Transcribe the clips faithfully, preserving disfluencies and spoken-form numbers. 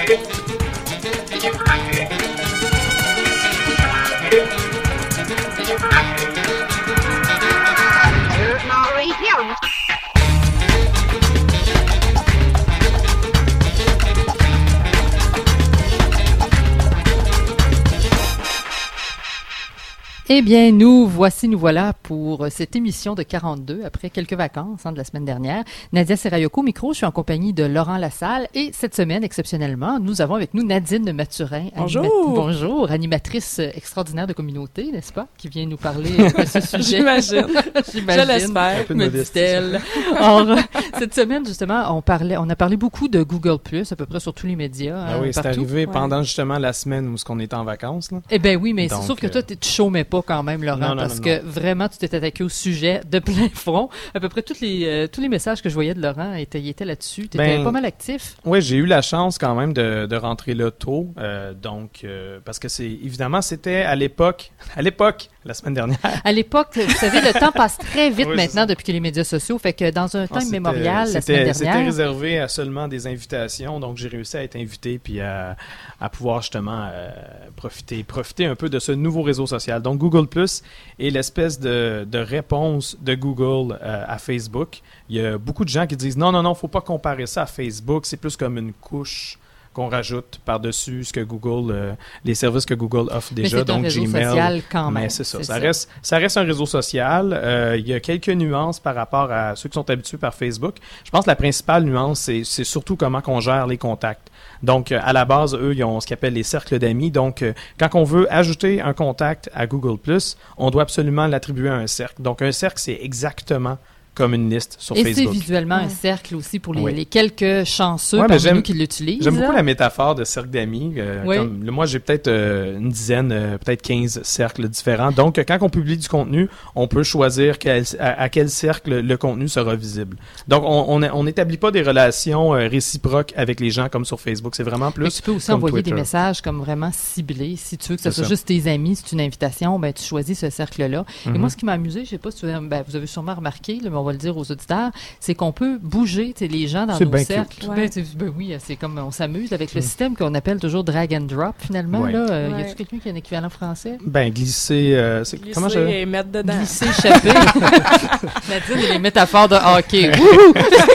Eh bien, nous voici, nous voilà pour cette émission de quarante-deux, après quelques vacances hein, de la semaine dernière. Nadia Serayoko, micro, je suis en compagnie de Laurent Lassalle et cette semaine, exceptionnellement, nous avons avec nous Nadine Mathurin. Bonjour! Anima- bonjour, animatrice extraordinaire de communauté, n'est-ce pas, qui vient nous parler de ce sujet. J'imagine. J'imagine. Je l'espère. Me dit-elle. Or, cette semaine, justement, on parlait, on a parlé beaucoup de Google plus, à peu près sur tous les médias. Ah hein, oui, c'est partout. arrivé Ouais. pendant justement la semaine où on était en vacances. Là. Eh bien oui, mais Donc, c'est sûr que euh, toi, tu chômais pas quand même, Laurent, Non, non, parce non, que non. vraiment, tu t'es attaqué au sujet de plein front. À peu près tous les, euh, tous les messages que je voyais de Laurent étaient, ils étaient là-dessus. Tu étais Ben, pas mal actif. Oui, j'ai eu la chance quand même de, de rentrer là tôt. Euh, donc, euh, parce que c'est évidemment, c'était à l'époque, à l'époque, la semaine dernière. À l'époque, vous savez, le temps passe très vite Oui, c'est maintenant ça. depuis que les médias sociaux. Fait que dans un temps Non, c'était- immémorial, la c'était- semaine C'était dernière. réservé à seulement des invitations. Donc, j'ai réussi à être invité puis à, à pouvoir justement euh, profiter, profiter un peu de ce nouveau réseau social. Donc, Google plus est l'espèce de, de réponse de Google euh, à Facebook. Il y a beaucoup de gens qui disent non, non, non, faut pas comparer ça à Facebook. C'est plus comme une couche qu'on rajoute par-dessus ce que Google, euh, les services que Google offre Mais déjà, c'est un donc réseau Gmail. social quand même. Mais c'est ça, c'est ça, ça. Reste, ça reste un réseau social. Euh, il y a quelques nuances par rapport à ceux qui sont habitués par Facebook. Je pense que la principale nuance, c'est, c'est surtout comment on gère les contacts. Donc, euh, à la base, eux, ils ont ce qu'ils appellent les cercles d'amis. Donc, euh, quand on veut ajouter un contact à Google plus, on doit absolument l'attribuer à un cercle. Donc, un cercle, c'est exactement comme une liste sur Et c'est Facebook. visuellement un Ouais. cercle aussi pour les, Oui. les quelques chanceux Ouais, mais parmi j'aime- nous qui l'utilisent. J'aime beaucoup là. la métaphore de cercle d'amis. Euh, Oui. comme, là, moi, j'ai peut-être euh, une dizaine, euh, peut-être quinze cercles différents. Donc, euh, quand on publie du contenu, on peut choisir quel, à, à quel cercle le contenu sera visible. Donc, on on n'établit pas des relations euh, réciproques avec les gens comme sur Facebook. C'est vraiment Mais plus tu peux aussi comme envoyer Twitter. des messages comme vraiment ciblés. Si tu veux que ce C'est soit ça. juste tes amis, c'est une invitation, ben tu choisis ce cercle-là. Et Mhm. moi, ce qui m'a amusé, je sais pas si vous avez, ben, vous avez sûrement remarqué, là, mais on va le dire aux auditeurs, c'est qu'on peut bouger tu sais, les gens dans C'est nos bien cercles. cute. Ben, Ouais. tu- ben oui, c'est comme on s'amuse avec le Mhm. système qu'on appelle toujours drag and drop finalement. Ouais. Là, Euh, y Ouais. a-t-il quelqu'un qui a un équivalent français? Ben, glisser... euh, c'est, Glisser comment je... et mettre dedans. Glisser, échapper. Nadine, et les métaphores de hockey. Wouhou!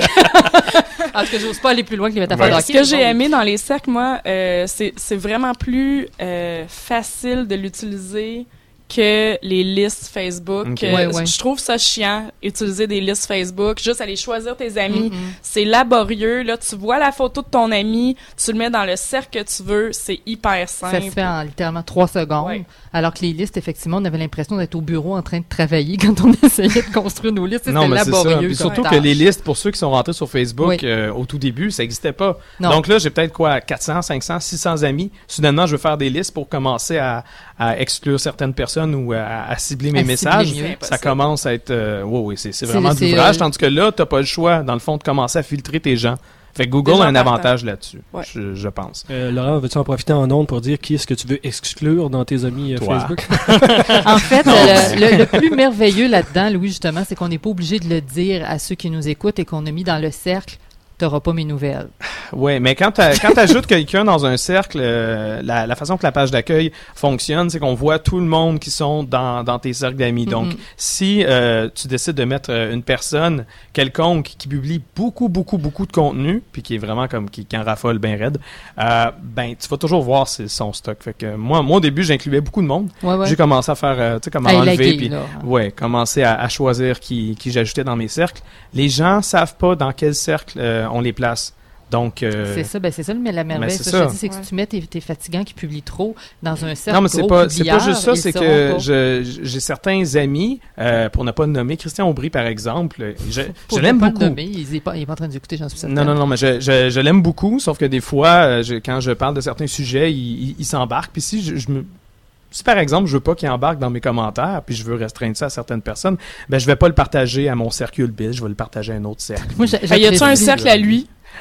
En tout cas, j'ose pas aller plus loin que les métaphores Ouais. de Ce hockey. que j'ai Bon, aimé dans les cercles, moi, euh, c'est, c'est vraiment plus euh, facile de l'utiliser que les listes Facebook. Ok. Euh, Ouais, ouais. Je trouve ça chiant, utiliser des listes Facebook, juste aller choisir tes amis. Mhm. C'est laborieux. Là, tu vois la photo de ton ami, tu le mets dans le cercle que tu veux, c'est hyper simple. Ça se fait en littéralement trois secondes. Ouais. Alors que les listes, effectivement, on avait l'impression d'être au bureau en train de travailler quand on essayait de construire nos listes. Non, C'était mais c'est ça. laborieux. Puis comme surtout que tâche. les listes, pour ceux qui sont rentrés sur Facebook Oui. euh, au tout début, ça n'existait pas. Non. Donc là, j'ai peut-être quoi, quatre cents, cinq cents, six cents amis. Soudainement, je veux faire des listes pour commencer à, à exclure certaines personnes ou à, à cibler mes À cibler messages. mieux. C'est Ça impossible. commence à être... Euh, oui, oui, c'est, c'est C'est- vraiment de c'est, l'ouvrage. euh, Tandis que là, tu n'as pas le choix, dans le fond, de commencer à filtrer tes gens. Fait que Google Déjà a un partant. avantage là-dessus, Ouais. je, je pense. Euh, Laurent, veux-tu en profiter en ondes pour dire qui est-ce que tu veux exclure dans tes amis euh, Toi. Facebook? En fait, euh, le, le plus merveilleux là-dedans, Louis, justement, c'est qu'on n'est pas obligé de le dire à ceux qui nous écoutent et qu'on a mis dans le cercle. T'auras pas mes nouvelles. Oui, mais quand tu ajoutes quelqu'un dans un cercle, euh, la, la façon que la page d'accueil fonctionne, c'est qu'on voit tout le monde qui sont dans, dans tes cercles d'amis. Donc, Mhm. si euh, tu décides de mettre euh, une personne quelconque qui publie beaucoup, beaucoup, beaucoup de contenu, puis qui est vraiment comme qui, qui en raffole bien raide, euh, ben tu vas toujours voir c'est son stock. Fait que moi, moi au début, j'incluais beaucoup de monde. Ouais, ouais. J'ai commencé à faire, euh, tu sais, comme à À enlever, élaguer, puis là. ouais, commencer à, à choisir qui, qui j'ajoutais dans mes cercles. Les gens savent pas dans quel cercle euh, on les place. Donc, euh, C'est ça, ben c'est ça, mais la merveille, mais c'est ça, ça. je te dis, c'est que Ouais. si tu mets tes, tes fatigants qui publient trop dans un cercle non, mais c'est gros pas, c'est pas publieur, juste ça, ils c'est sauront que pas. je, j'ai certains amis, euh, pour ne pas le nommer, Christian Aubry par exemple, je, Pour je ne l'aime pas le beaucoup. nommer, il n'est pas, il est pas en train d'écouter, j'en suis certaine. Non, non, non, mais je, je, je l'aime beaucoup, sauf que des fois, euh, je- quand je parle de certains sujets, il, il, il s'embarque. Puis si je, je me... Si par exemple, je veux pas qu'il embarque dans mes commentaires, puis je veux restreindre ça à certaines personnes, ben je vais pas le partager à mon cercle bis, je vais le partager à un autre cercle. Moi, j'a- Fait, y a-tu un j'apprécie- cercle à lui?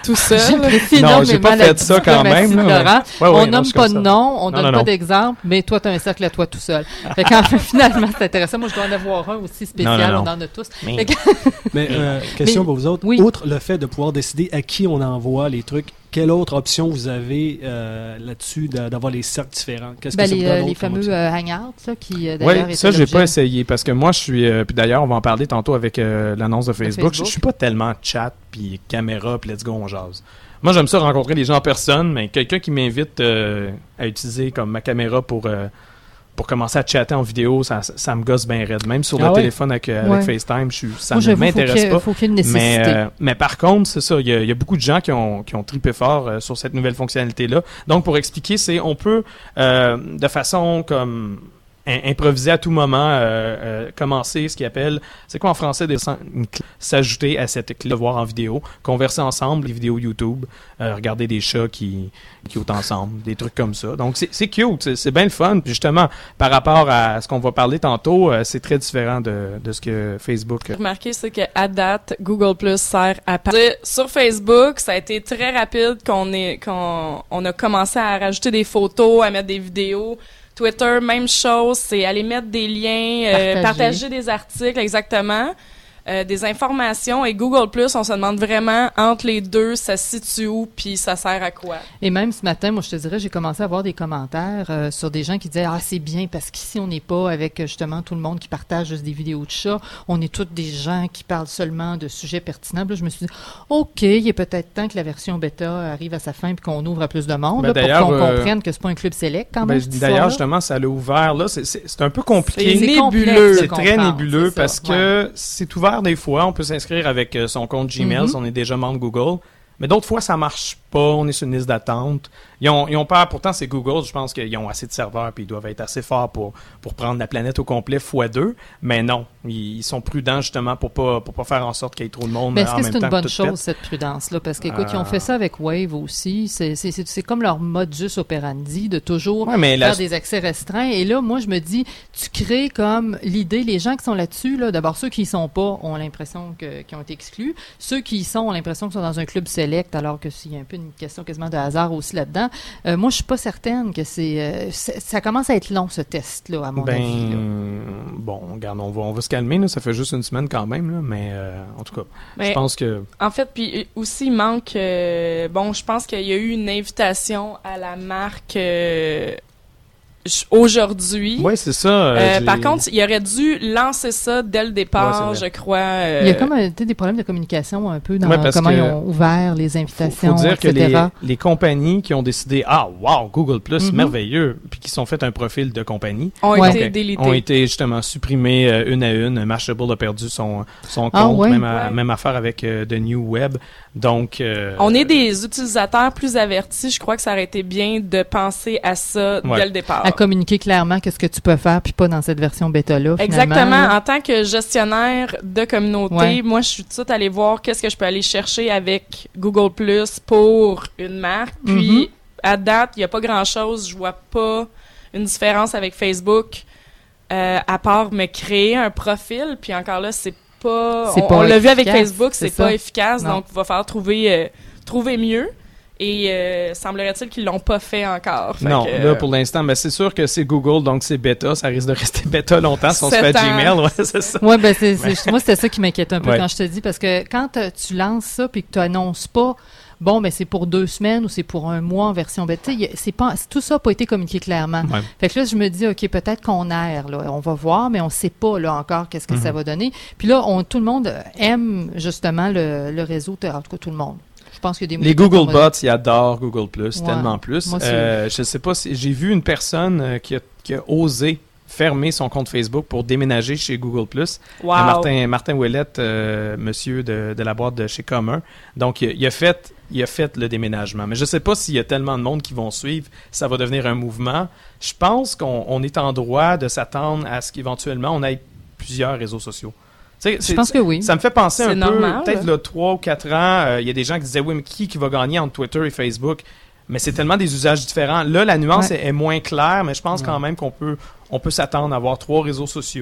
tout seul. J'apprécie Non, énormément j'ai pas la fait ça quand diplomatie même, là, de mais- Laurent. Ouais, ouais, on non, nomme je suis pas comme de ça. nom, on Non, donne non, pas non. d'exemple, mais toi, tu as un cercle à toi tout seul. Fait qu'en fait, finalement, c'est intéressant. Moi, je dois en avoir un aussi spécial, Non, non, non. on en a tous. Mais- Fait que- Mais euh, question Mais- pour vous autres. oui. Outre le fait de pouvoir décider à qui on envoie les trucs, quelle autre option vous avez euh, là-dessus de- d'avoir les cercles différents? Qu'est-ce Ben, que ça les, vous donne euh, autre les comme fameux option? euh, hangouts, là, qui euh, d'ailleurs Oui, étaient ça, j'ai l'objet- pas essayé parce que moi, je suis. euh, puis d'ailleurs, on va en parler tantôt avec euh, l'annonce de Facebook. Facebook. Je suis pas tellement chat, puis caméra, puis let's go, on jase. Moi, j'aime ça rencontrer les gens en personne, mais quelqu'un qui m'invite euh, à utiliser comme ma caméra pour. euh, pour commencer à chatter en vidéo, ça, ça, ça me gosse bien raide. Même sur Ah le ouais? téléphone avec, euh, avec Ouais. FaceTime, je suis, ça Moi, ne j'avoue, faut m'intéresse qu'il y ait- pas. faut qu'il y ait une nécessité. Mais, euh, mais par contre, c'est ça, il y, a- il y a beaucoup de gens qui ont, qui ont trippé fort euh, sur cette nouvelle fonctionnalité-là. Donc, pour expliquer, c'est on peut, euh, de façon comme in- improvisée à tout moment, euh, euh, commencer ce qu'ils appelle, c'est quoi en français, des, une clé- s'ajouter à cette clé de voir en vidéo, converser ensemble, les vidéos YouTube, euh, regarder des chats qui qui cute ensemble, des trucs comme ça. Donc, c'est c'est cute, c'est- c'est bien le fun. Puis justement, par rapport à ce qu'on va parler tantôt, euh, c'est très différent de, de ce que Facebook... J'ai remarqué, c'est qu'à date, Google Plus sert à part. Sur Facebook, ça a été très rapide qu'on est, qu'on on a commencé à rajouter des photos, à mettre des vidéos. Twitter, même chose, c'est aller mettre des liens, euh, Partager. partager des articles, exactement, euh, des informations. Et Google Plus, on se demande vraiment entre les deux, ça se situe où, puis ça sert à quoi. Et même ce matin, moi, je te dirais, j'ai commencé à avoir des commentaires euh, sur des gens qui disaient « Ah, c'est bien, parce qu'ici, on n'est pas avec, euh, justement, tout le monde qui partage juste des vidéos de chats. On est tous des gens qui parlent seulement de sujets pertinents. » Là, je me suis dit « OK, il est peut-être temps que la version bêta arrive à sa fin puis qu'on ouvre à plus de monde, Ben, là, pour d'ailleurs, qu'on euh, comprenne que c'est pas un club select, quand Ben, même. cette d'ailleurs, histoire-là. justement, ça l'a ouvert là. C'est- C'est c'est un peu compliqué. C'est C'est complexe nébuleux. de C'est très comprendre, nébuleux c'est ça, parce que c'est ouvert des fois. On peut s'inscrire avec euh, son compte Gmail Mhm. si on est déjà membre Google. Mais d'autres fois, ça marche pas. On est sur une liste d'attente. Ils ont, ils ont peur. Pourtant, c'est Google. Je pense qu'ils ont assez de serveurs puis ils doivent être assez forts pour, pour prendre la planète au complet fois deux. Mais non. Ils, ils sont prudents justement pour pas, pour pas faire en sorte qu'il y ait trop de monde Mais euh, est-ce en que même c'est temps une bonne tout chose, pète. cette prudence-là? Parce qu'écoute, ils ont Euh. fait ça avec Wave aussi. C'est, c'est, c'est, c'est comme leur modus operandi de toujours Ouais, mais la- faire des accès restreints. Et là, moi, je me dis, tu crées comme l'idée, les gens qui sont là-dessus, là, d'abord, ceux qui y sont pas ont l'impression que, qu'ils ont été exclus. Ceux qui y sont ont l'impression qu'ils sont dans un club select, alors que s'il y a un peu une question quasiment de hasard aussi là-dedans. Euh, moi, je suis pas certaine que c'est, euh, c'est- ça commence à être long, ce test-là, à mon Ben, avis. Là. bon, regarde, on va, on va se calmer, là. Ça fait juste une semaine quand même, là. Mais, euh, en tout cas, je Mais pense que... en fait, puis aussi, il manque... euh, bon, je pense qu'il y a eu une invitation à la marque euh, j- aujourd'hui. Ouais, c'est ça. euh, Euh, j'ai- par contre, il aurait dû lancer ça dès le départ, Ouais, c'est je crois. euh, Il y a comme euh, tu sais, des problèmes de communication un peu dans Ouais, parce comment que ils ont ouvert les Faut, invitations, faut dire que et cetera. les, les compagnies qui ont décidé, ah, wow, Google Plus, Mhm. merveilleux, puis qui sont fait un profil de compagnie, ont Ouais. été donc, délités. ont été justement supprimées euh, une à une. Mashable a perdu son, son Ah, compte, ouais? même, à- Ouais. même affaire avec euh, The New Web. Donc, euh, On est des utilisateurs plus avertis. Je crois que ça aurait été bien de penser à ça Ouais. dès le départ. À communiquer clairement qu'est-ce que tu peux faire, puis pas dans cette version bêta-là. finalement, Exactement. là. En tant que gestionnaire de communauté, Ouais. moi, je suis tout de suite allée voir qu'est-ce que je peux aller chercher avec Google Plus pour une marque. Puis, Mhm. à date, il n'y a pas grand-chose. Je vois pas une différence avec Facebook, euh, à part me créer un profil. Puis encore là, c'est pas... C'est on pas on l'a vu avec efficace, Facebook, c'est c'est pas ça. efficace. Non. Donc, il va falloir trouver, euh, trouver mieux. Et euh, semblerait-il qu'ils l'ont pas fait encore. Fait non, que, là, pour l'instant, mais c'est sûr que c'est Google, donc c'est bêta. Ça risque de rester bêta longtemps si on se Sept fait ans. Gmail. Ouais, c'est ça. Ouais, ben c'est, c'est- moi c'était ça qui m'inquiète un peu Ouais. quand je te dis, parce que quand euh, tu lances ça puis que tu annonces pas, bon, ben c'est pour deux semaines ou c'est pour un mois en version bêta, il y a- c'est pas, tout ça n'a pas été communiqué clairement. Ouais. Fait que là, je me dis, OK, peut-être qu'on erre, là. On va voir, mais on sait pas, là, encore, qu'est-ce que ça va donner. Puis là, on, tout le monde aime, justement, le, le réseau, en tout cas, tout le monde. Je pense qu'il y a des Les mots- Google Bots, ils adorent Google Plus, Ouais. tellement plus. Moi, c'est- Euh, je sais pas si j'ai vu une personne euh, qui, a, qui a osé fermer son compte Facebook pour déménager chez Google Plus. wow. Euh, Martin Martin Ouellette, euh, monsieur de, de la boîte de chez Commun. Donc il a, il a fait il a fait le déménagement. Mais je sais pas s'il y a tellement de monde qui vont suivre, ça va devenir un mouvement. Je pense qu'on on est en droit de s'attendre à ce qu'éventuellement on ait plusieurs réseaux sociaux. Tu sais, Je c'est- pense que oui. Ça me fait penser C'est un normal. peu, peut-être là, trois ou quatre ans, euh, il y a des gens qui disaient, oui, mais qui, qui va gagner entre Twitter et Facebook? Mais c'est tellement des usages différents. Là, la nuance Ouais. est, est moins claire, mais je pense Ouais. quand même qu'on peut, on peut s'attendre à avoir trois réseaux sociaux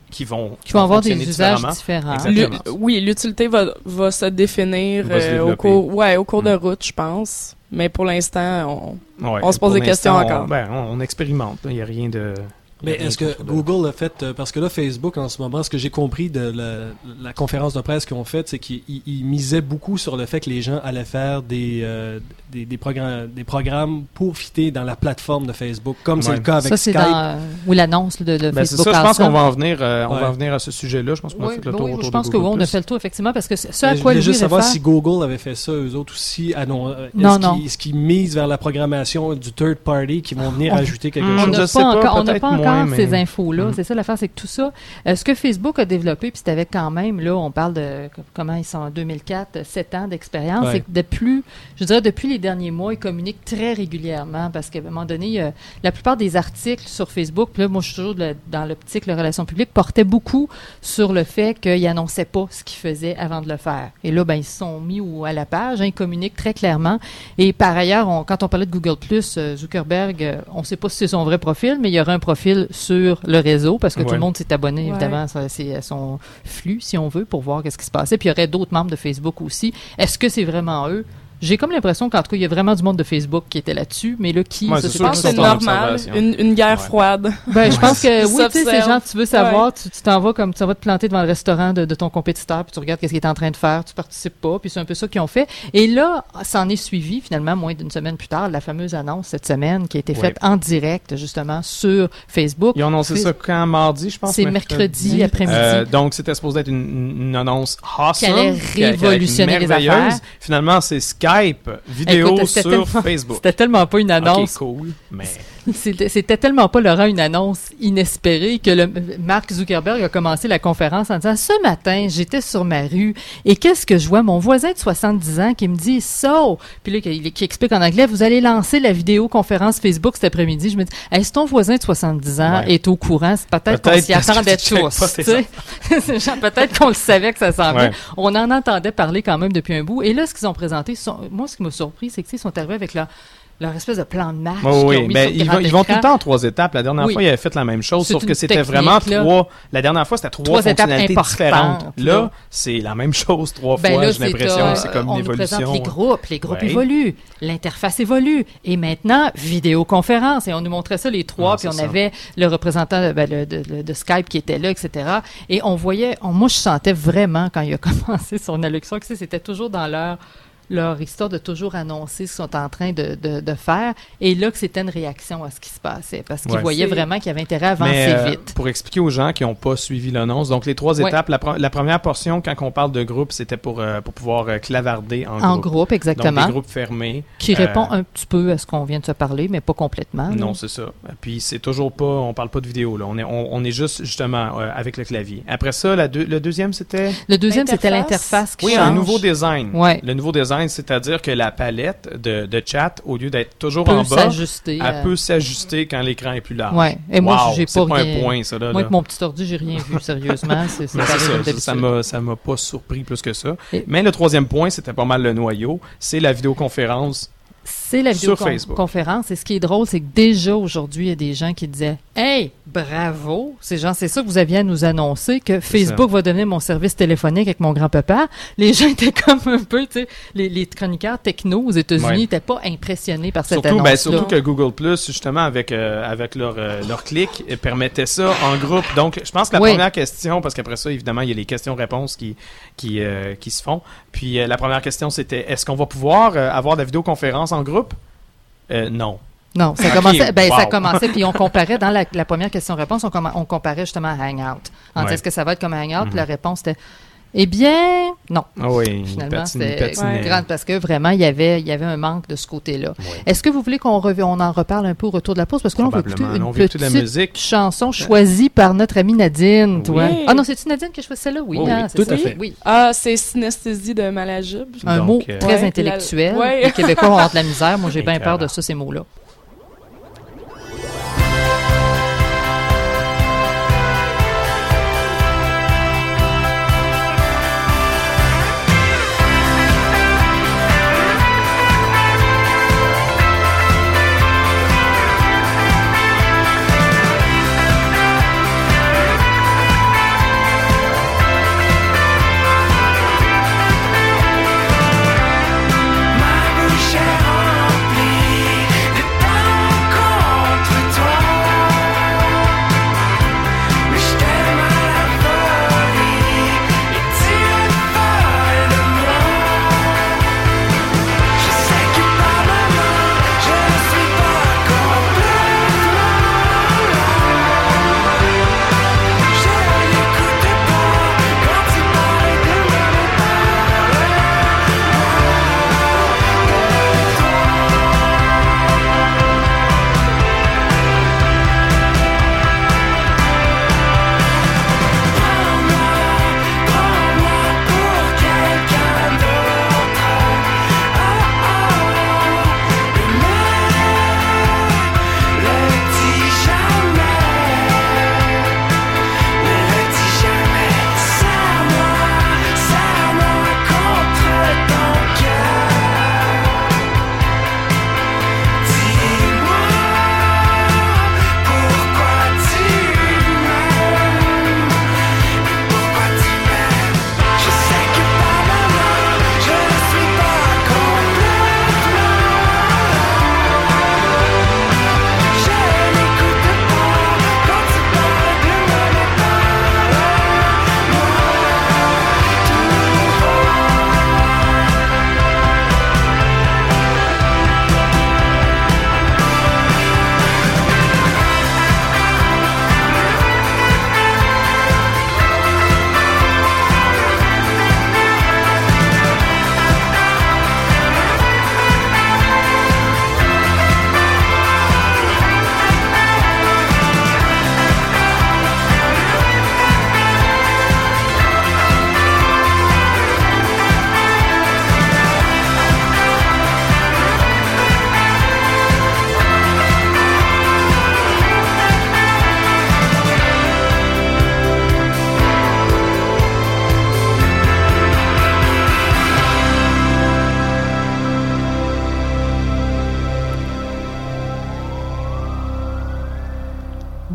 qui vont Qui vont avoir des fonctionner usages différemment. différents. Exactement. L'u- oui, l'utilité va, va se définir Va se euh, au développer. cours, ouais, au cours de Mm. route, je pense. Mais pour l'instant, Ouais, on se pose pour des questions l'instant, encore. On, ben, on, on expérimente. Il n'y a rien de... Mais il y a rien est-ce que contre de- Google a fait, euh, parce que là, Facebook, en ce moment, ce que j'ai compris de la, la conférence de presse qu'ils ont faite, c'est qu'ils ils- ils misaient beaucoup sur le fait que les gens allaient faire des, euh, des, des, programmes, des programmes pour fitter dans la plateforme de Facebook, comme c'est Ouais. le cas avec Ça, c'est Skype. dans euh, oui, l'annonce là, de, de Ben, c'est Facebook. ça, je en pense ça. qu'on va en venir, euh, on Ouais. va en venir à ce sujet-là. Je pense qu'on a Oui, fait le ben tour oui, autour je de pense que Google oui, on a Plus. fait le tour, effectivement, parce que ce Mais à je quoi voulais Louis juste savoir réfère- si Google avait fait ça, eux autres aussi. Ah non, euh, Non, est-ce non. qu'ils- est-ce qu'ils misent vers la programmation du third party qui vont venir On- ajouter quelque Hmm, On chose? n'a je pas, sais pas, encore, on n'a peut-être pas encore moins, mais- ces infos-là. Mhm. C'est ça l'affaire, c'est que tout ça, euh, ce que Facebook a développé, puis c'était quand même, là, on parle de c- comment ils sont en deux mille quatre, sept ans d'expérience, Ouais. c'est que depuis, je dirais depuis les derniers mois, ils communiquent très régulièrement parce qu'à un moment donné, il y a- la plupart des articles sur Facebook, puis là, moi, je suis toujours de- dans l'optique, la relation publique, portaient beaucoup sur le fait qu'ils n'annonçaient pas ce qu'ils faisaient avant de le faire. Et là, ben, ils se sont mis au- à la page, hein, ils communiquent très clairement. Et par ailleurs, on- quand on parlait de Google Plus, euh, Zuckerberg, euh, on ne sait pas si c'est son vrai profil, mais il y aura un profil sur le réseau parce que tout Ouais. le monde s'est abonné, Ouais. évidemment, ça, c'est à son flux, si on veut, pour voir qu'est-ce qui se passait. Puis il y aurait d'autres membres de Facebook aussi. Est-ce que c'est vraiment eux? J'ai comme l'impression qu'en tout cas, il y a vraiment du monde de Facebook qui était là-dessus, mais là, qui? Ouais, ça, c'est c'est je sûr pas pense qu'ils que sont c'est en normal. observation. Une, une guerre Ouais. froide. Ben, je pense que Ils oui, tu sais, ces s'observent. gens, tu veux savoir, tu tu t'en vas comme, tu t'en vas te planter devant le restaurant de, de ton compétiteur, puis tu regardes qu'est-ce qu'il est en train de faire, tu participes pas, puis c'est un peu ça qu'ils ont fait. Et là, ça en est suivi, finalement, moins d'une semaine plus tard, la fameuse annonce cette semaine qui a été Ouais. faite en direct, justement, sur Facebook. Ils ont annoncé Face- ça quand mardi, je pense. C'est mercredi après-midi. Euh, donc, c'était supposé être une, une annonce awesome. Qui allait qui- qui allait être révolutionner les merveilleuse. affaires. Finalement, c'est Skype vidéo Écoute, c'était sur tellement- Facebook. C'était tellement pas une annonce. Ok, cool. Mais C'était c'était tellement pas, Laurent, une annonce inespérée que le, Mark Zuckerberg a commencé la conférence en disant « Ce matin, j'étais sur ma rue et qu'est-ce que je vois? Mon voisin de soixante-dix ans qui me dit « So! » Puis là, qui, qui explique en anglais « Vous allez lancer la vidéoconférence Facebook cet après-midi. » Je me dis « Est-ce ton voisin de soixante-dix ans Ouais. est au courant? C'est peut-être qu'on Peut-être s'y parce que attendait tu checkes tous. pas tes tu sais. C'est genre, peut-être qu'on le savait que ça s'en Ouais. venait. On en entendait parler quand même depuis un bout. Et là, ce qu'ils ont présenté, sont- moi, ce qui m'a surpris, c'est qu'ils sont arrivés avec leur, leur espèce de plan de match. oui, qu'ils oui, ont mis mais sur ils grand vont, ils vont tout écran. le temps en trois étapes. La dernière Oui. fois, ils avaient fait la même chose, C'est sauf une que c'était technique, vraiment là. trois. La dernière fois, c'était trois, Trois étapes fonctionnalités importantes, différentes. là. Là, c'est la même chose trois Ben fois. là, J'ai l'impression euh, que c'est comme on une nous présente évolution. les groupes, les groupes Ouais. évoluent, l'interface évolue, et maintenant, vidéoconférence, et on nous montrait ça les trois, Ah, puis on c'est ça. avait le représentant ben, le- de, de- de Skype qui était là, et cetera. Et on voyait, on- moi je sentais vraiment quand il a commencé son allocution que c'était toujours dans leur leur histoire de toujours annoncer ce qu'ils sont en train de, de, de faire, et là que c'était une réaction à ce qui se passait, parce qu'ils Ouais. voyaient C'est- vraiment qu'il y avait intérêt à avancer Mais euh, vite. pour expliquer aux gens qui n'ont pas suivi l'annonce, donc les trois Ouais. étapes, la, pre- la première portion, quand on parle de groupe, c'était pour, euh, pour pouvoir euh, clavarder en, En groupe. groupe, Donc exactement, des groupes fermés. qui euh, répond un petit peu à ce qu'on vient de se parler, mais pas complètement. là. Non, c'est ça. Puis c'est toujours pas, on parle pas de vidéo là. On est, on, on est juste justement euh, avec le clavier. Après ça, la deux- le deuxième c'était. Le deuxième, c'était L'interface. l'interface qui Oui, change. un nouveau design. Ouais. Le nouveau design, c'est-à-dire que la palette de, de chat, au lieu d'être toujours peut en bas, s'ajuster. elle à- peut s'ajuster quand l'écran est plus large. Ouais. Et moi, Wow, j'ai c'est pas pas rien- un point ça là. Moi, là. avec mon petit ordi, j'ai rien vu, sérieusement. C'est c'est Mais c'est pareil comme ça, d'habitude. ça m'a ça m'a pas surpris plus que ça. Et- Mais le troisième point, c'était pas mal le noyau, c'est la vidéoconférence. C'est la Sur Facebook. vidéoconférence. Et ce qui est drôle, c'est que déjà aujourd'hui, il y a des gens qui disaient « Hey, bravo! Ces gens, c'est ça que vous aviez à nous annoncer, que Facebook va donner mon service téléphonique avec mon grand-papa. » Les gens étaient comme un peu, tu sais, les, les chroniqueurs techno aux États-Unis Ouais. n'étaient pas impressionnés par cette Surtout, annonce-là. ben, surtout que Google Plus, justement, avec, euh, avec leur, euh, leur clic, euh, permettait ça en groupe. Donc, je pense que la Oui. première question, parce qu'après ça, évidemment, il y a les questions-réponses qui, qui, euh, qui se font. Puis, euh, la première question, c'était, est-ce qu'on va pouvoir euh, avoir de la vidéoconférence en groupe? Euh, non. Non, ça Ok, commençait, ben, ça wow. commençait, puis on comparait, dans la, la première question-réponse, on, comma- on comparait justement à Hangout. En Ouais. disant, est-ce que ça va être comme Hangout? Puis Mhm. la réponse était, eh bien, non. Ah oui, Finalement, patine- c'était patinait. grande parce que vraiment, il y avait, il y avait un manque de ce côté-là. Ouais. Est-ce que vous voulez qu'on rev- on en reparle un peu au retour de la pause? Parce que là, on va écouter Probablement. une On veut écouter de la petite musique. chanson choisie par notre amie Nadine, toi. Oui. Ah non, c'est-tu Nadine qui a choisi celle-là? Oui, Oh oui, hein, c'est tout à ça? fait. Oui. Ah, c'est synesthésie de Malajube. Un Donc, mot euh, très Ouais, intellectuel. la- ouais. Les Québécois vont avoir de la misère. Moi, j'ai bien Écœurant. peur de ça, ces mots-là.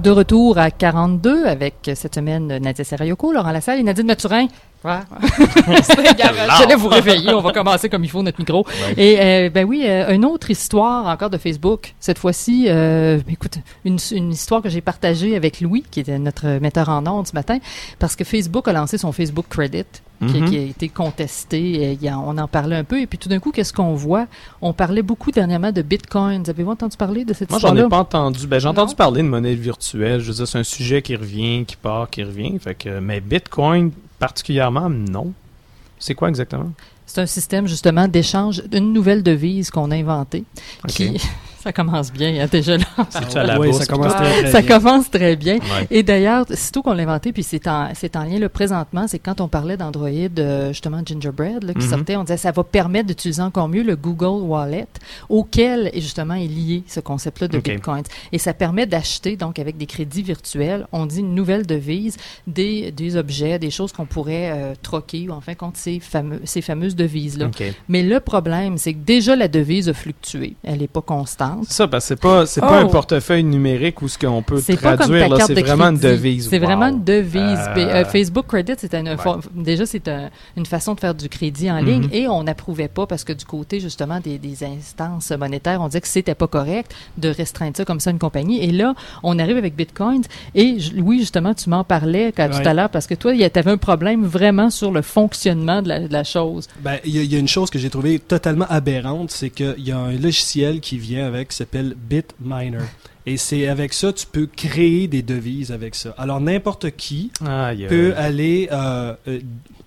De retour à quarante-deux avec cette semaine Nadia Serrayoko, Laurent Lassalle et Nadine Mathurin. Ouais. J'allais vous réveiller, on va commencer comme il faut notre micro. Ouais. Et euh, ben oui, euh, une autre histoire encore de Facebook. Cette fois-ci, euh, écoute, une, une histoire que j'ai partagée avec Louis, qui était notre metteur en ondes ce matin, parce que Facebook a lancé son Facebook Credit, qui, mm-hmm. qui a été contesté. Et, on en parlait un peu. Et puis tout d'un coup, qu'est-ce qu'on voit? On parlait beaucoup dernièrement de Bitcoin. Avez-vous entendu parler de cette Moi, histoire-là? Moi, j'en ai pas entendu. Ben, j'ai entendu non? parler de monnaie virtuelle. Je veux dire, c'est un sujet qui revient, qui part, qui revient. Fait que, mais Bitcoin, particulièrement, non. C'est quoi exactement? C'est un système, justement, d'échange d'une nouvelle devise qu'on a inventée. Okay. Qui, ça commence bien, hein, déjà là. C'est à la oui, bourse, ça commence très, très ça bien. commence très bien. Ouais. Et d'ailleurs, sitôt qu'on l'a inventé, puis c'est en, c'est en lien là, présentement, c'est quand on parlait d'Android, euh, justement, Gingerbread, là, qui mm-hmm. sortait, on disait ça va permettre d'utiliser encore mieux le Google Wallet, auquel, justement, est lié ce concept-là de okay. Bitcoin. Et ça permet d'acheter, donc, avec des crédits virtuels, on dit une nouvelle devise, des, des objets, des choses qu'on pourrait euh, troquer, ou enfin, contre ces, fameux, ces fameuses devises-là. Okay. Mais le problème, c'est que déjà, la devise a fluctué. Elle n'est pas constante. Ça, parce que c'est pas, c'est oh. pas un portefeuille numérique où ce qu'on peut c'est traduire, pas comme ta là, carte c'est de vraiment crédit. une devise. C'est wow. vraiment une devise. Euh... Euh, Facebook Credit, c'est une ouais. for- déjà c'est un, une façon de faire du crédit en mm-hmm. ligne et on n'approuvait pas parce que du côté justement des, des instances monétaires, on disait que c'était pas correct de restreindre ça comme ça à une compagnie. Et là, on arrive avec Bitcoin et Louis, justement, tu m'en parlais quand, ouais. tout à l'heure parce que toi, tu avais un problème vraiment sur le fonctionnement de la, de la chose. Ben, il y, y a une chose que j'ai trouvée totalement aberrante, c'est qu'il y a un logiciel qui vient avec qui s'appelle BitMiner. Et c'est avec ça, tu peux créer des devises avec ça. Alors, n'importe qui ah, yeah. peut aller... Euh, euh,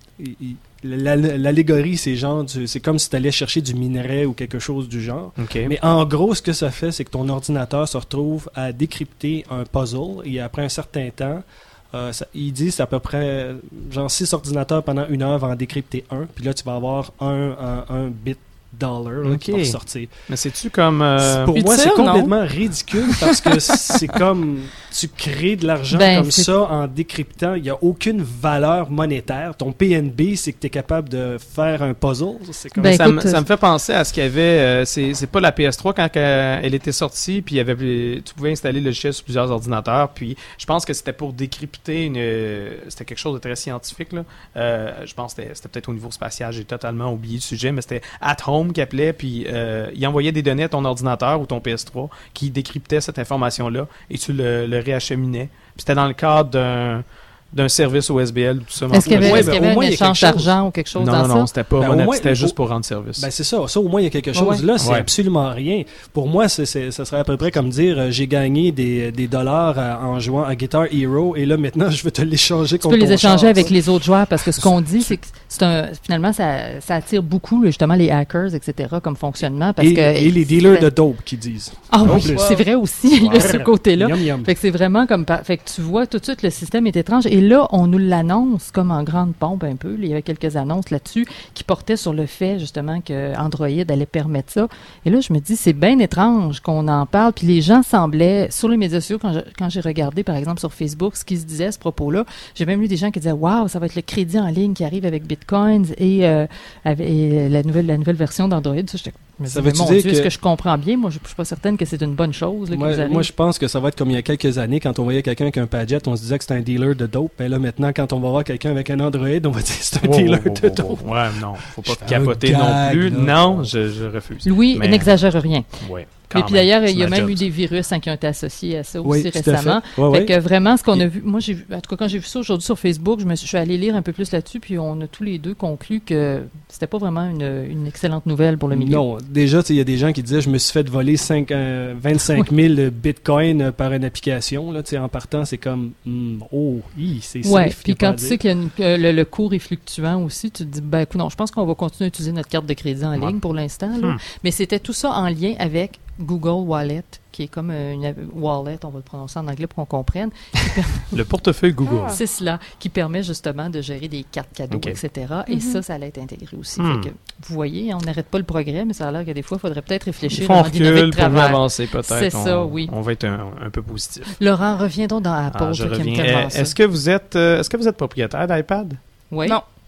la, la, l'allégorie, c'est genre, du, c'est comme si tu allais chercher du minerai ou quelque chose du genre. Okay. Mais en gros, ce que ça fait, c'est que ton ordinateur se retrouve à décrypter un puzzle et après un certain temps, euh, ça, il dit c'est à peu près genre six ordinateurs pendant une heure vont en décrypter un. Puis là, tu vas avoir un, un, un bit dollar là, okay. qui va ressortir. Mais c'est-tu comme... Euh... Pour utile, moi, c'est complètement non? ridicule parce que c'est comme... Tu crées de l'argent ben, comme c'est... ça en décryptant. Il n'y a aucune valeur monétaire. Ton P N B, c'est que tu es capable de faire un puzzle. C'est comme ben, ça, écoute, me, ça me fait penser à ce qu'il y avait... Euh, c'est, c'est pas la P S trois quand euh, elle était sortie, puis il y avait, tu pouvais installer le logiciel sur plusieurs ordinateurs, puis je pense que c'était pour décrypter une... C'était quelque chose de très scientifique, là. Euh, je pense que c'était, c'était peut-être au niveau spatial. J'ai totalement oublié le sujet, mais c'était At Home qui appelait, puis euh, il envoyait des données à ton ordinateur ou ton P S trois qui décryptait cette information-là, et tu le, le réacheminais. Puis c'était dans le cadre d'un, d'un service O S B L ou tout ça. Est-ce qu'il y avait, ouais, est-ce qu'il y avait ben, un échange d'argent ou quelque chose non, dans non, ça? Non, non, c'était pas ben, honnête, moins, c'était juste au, pour rendre service. Ben c'est ça. Ça, au moins, il y a quelque chose. Ouais. Là, c'est ouais. absolument rien. Pour moi, c'est, c'est, ça serait à peu près comme dire euh, j'ai gagné des, des dollars à, en jouant à Guitar Hero et là, maintenant, je veux te l'échanger contre ton Tu peux les échanger char, avec ça. les autres joueurs parce que ce qu'on dit, c'est que c'est un, finalement, ça, ça attire beaucoup, justement, les hackers, et cetera, comme fonctionnement. Parce et, que, et les dealers de dope qui disent. Ah oui, plus. c'est vrai aussi, il y a ce côté-là. Yum, yum. Fait que c'est vraiment comme... Fait que tu vois, tout de suite, le système est étrange. Et là, on nous l'annonce comme en grande pompe un peu. Il y avait quelques annonces là-dessus qui portaient sur le fait, justement, que Android allait permettre ça. Et là, je me dis, c'est bien étrange qu'on en parle. Puis les gens semblaient, sur les médias sociaux, quand, je, quand j'ai regardé, par exemple, sur Facebook, ce qui se disait à ce propos-là, j'ai même lu des gens qui disaient, waouh, ça va être le crédit en ligne qui arrive avec Bitcoin et, euh, avec, et la nouvelle, la nouvelle version d'Android. Ça, j'étais Mais ça veut dire mon Dieu, que... est-ce que je comprends bien? Moi, je ne suis pas certaine que c'est une bonne chose. Là, moi, que vous moi, je pense que ça va être comme il y a quelques années, quand on voyait quelqu'un avec un Padgett, on se disait que c'était un dealer de dope. Et là, maintenant, quand on va voir quelqu'un avec un Android, on va dire que c'est un wow, dealer wow, de wow, dope. Wow. Ouais, non, faut pas je capoter gag, non plus. là. Non, je, je refuse. Louis Mais... n'exagère rien. Ouais. Et puis d'ailleurs, il y a même job, eu ça. des virus hein, qui ont été associés à ça oui, aussi récemment. Fait. Ouais, fait ouais. que vraiment, ce qu'on a vu, moi j'ai vu, en tout cas quand j'ai vu ça aujourd'hui sur Facebook, je me suis, je suis allée lire un peu plus là-dessus, puis on a tous les deux conclu que c'était pas vraiment une, une excellente nouvelle pour le milieu. Non, déjà, il y a des gens qui disaient je me suis fait voler cinq, euh, vingt-cinq mille bitcoins par une application. Là, en partant, c'est comme mm, oh, hi, c'est safe. Ouais, puis quand tu dire. sais que euh, le, le cours est fluctuant aussi, tu te dis ben écoute, non, je pense qu'on va continuer à utiliser notre carte de crédit en ouais. ligne pour l'instant. Là. Hmm. Mais c'était tout ça en lien avec Google Wallet, qui est comme une wallet, on va le prononcer en anglais pour qu'on comprenne. Le portefeuille Google. C'est cela, qui permet justement de gérer des cartes cadeaux, okay. et cetera. Et mm-hmm. ça, ça allait être intégré aussi. Mm. Fait que, vous voyez, on n'arrête pas le progrès, mais ça a l'air que des fois, il faudrait peut-être réfléchir Il faut avant d'innover de pour mieux travers. avancer peut-être. C'est on, ça, oui. On va être un, un peu positif. Laurent, reviens donc dans Apple. Ah, je toi, qui reviens. aime tellement Eh, ça. Est-ce que vous êtes, euh, est-ce que vous êtes propriétaire d'iPad? Oui. Non.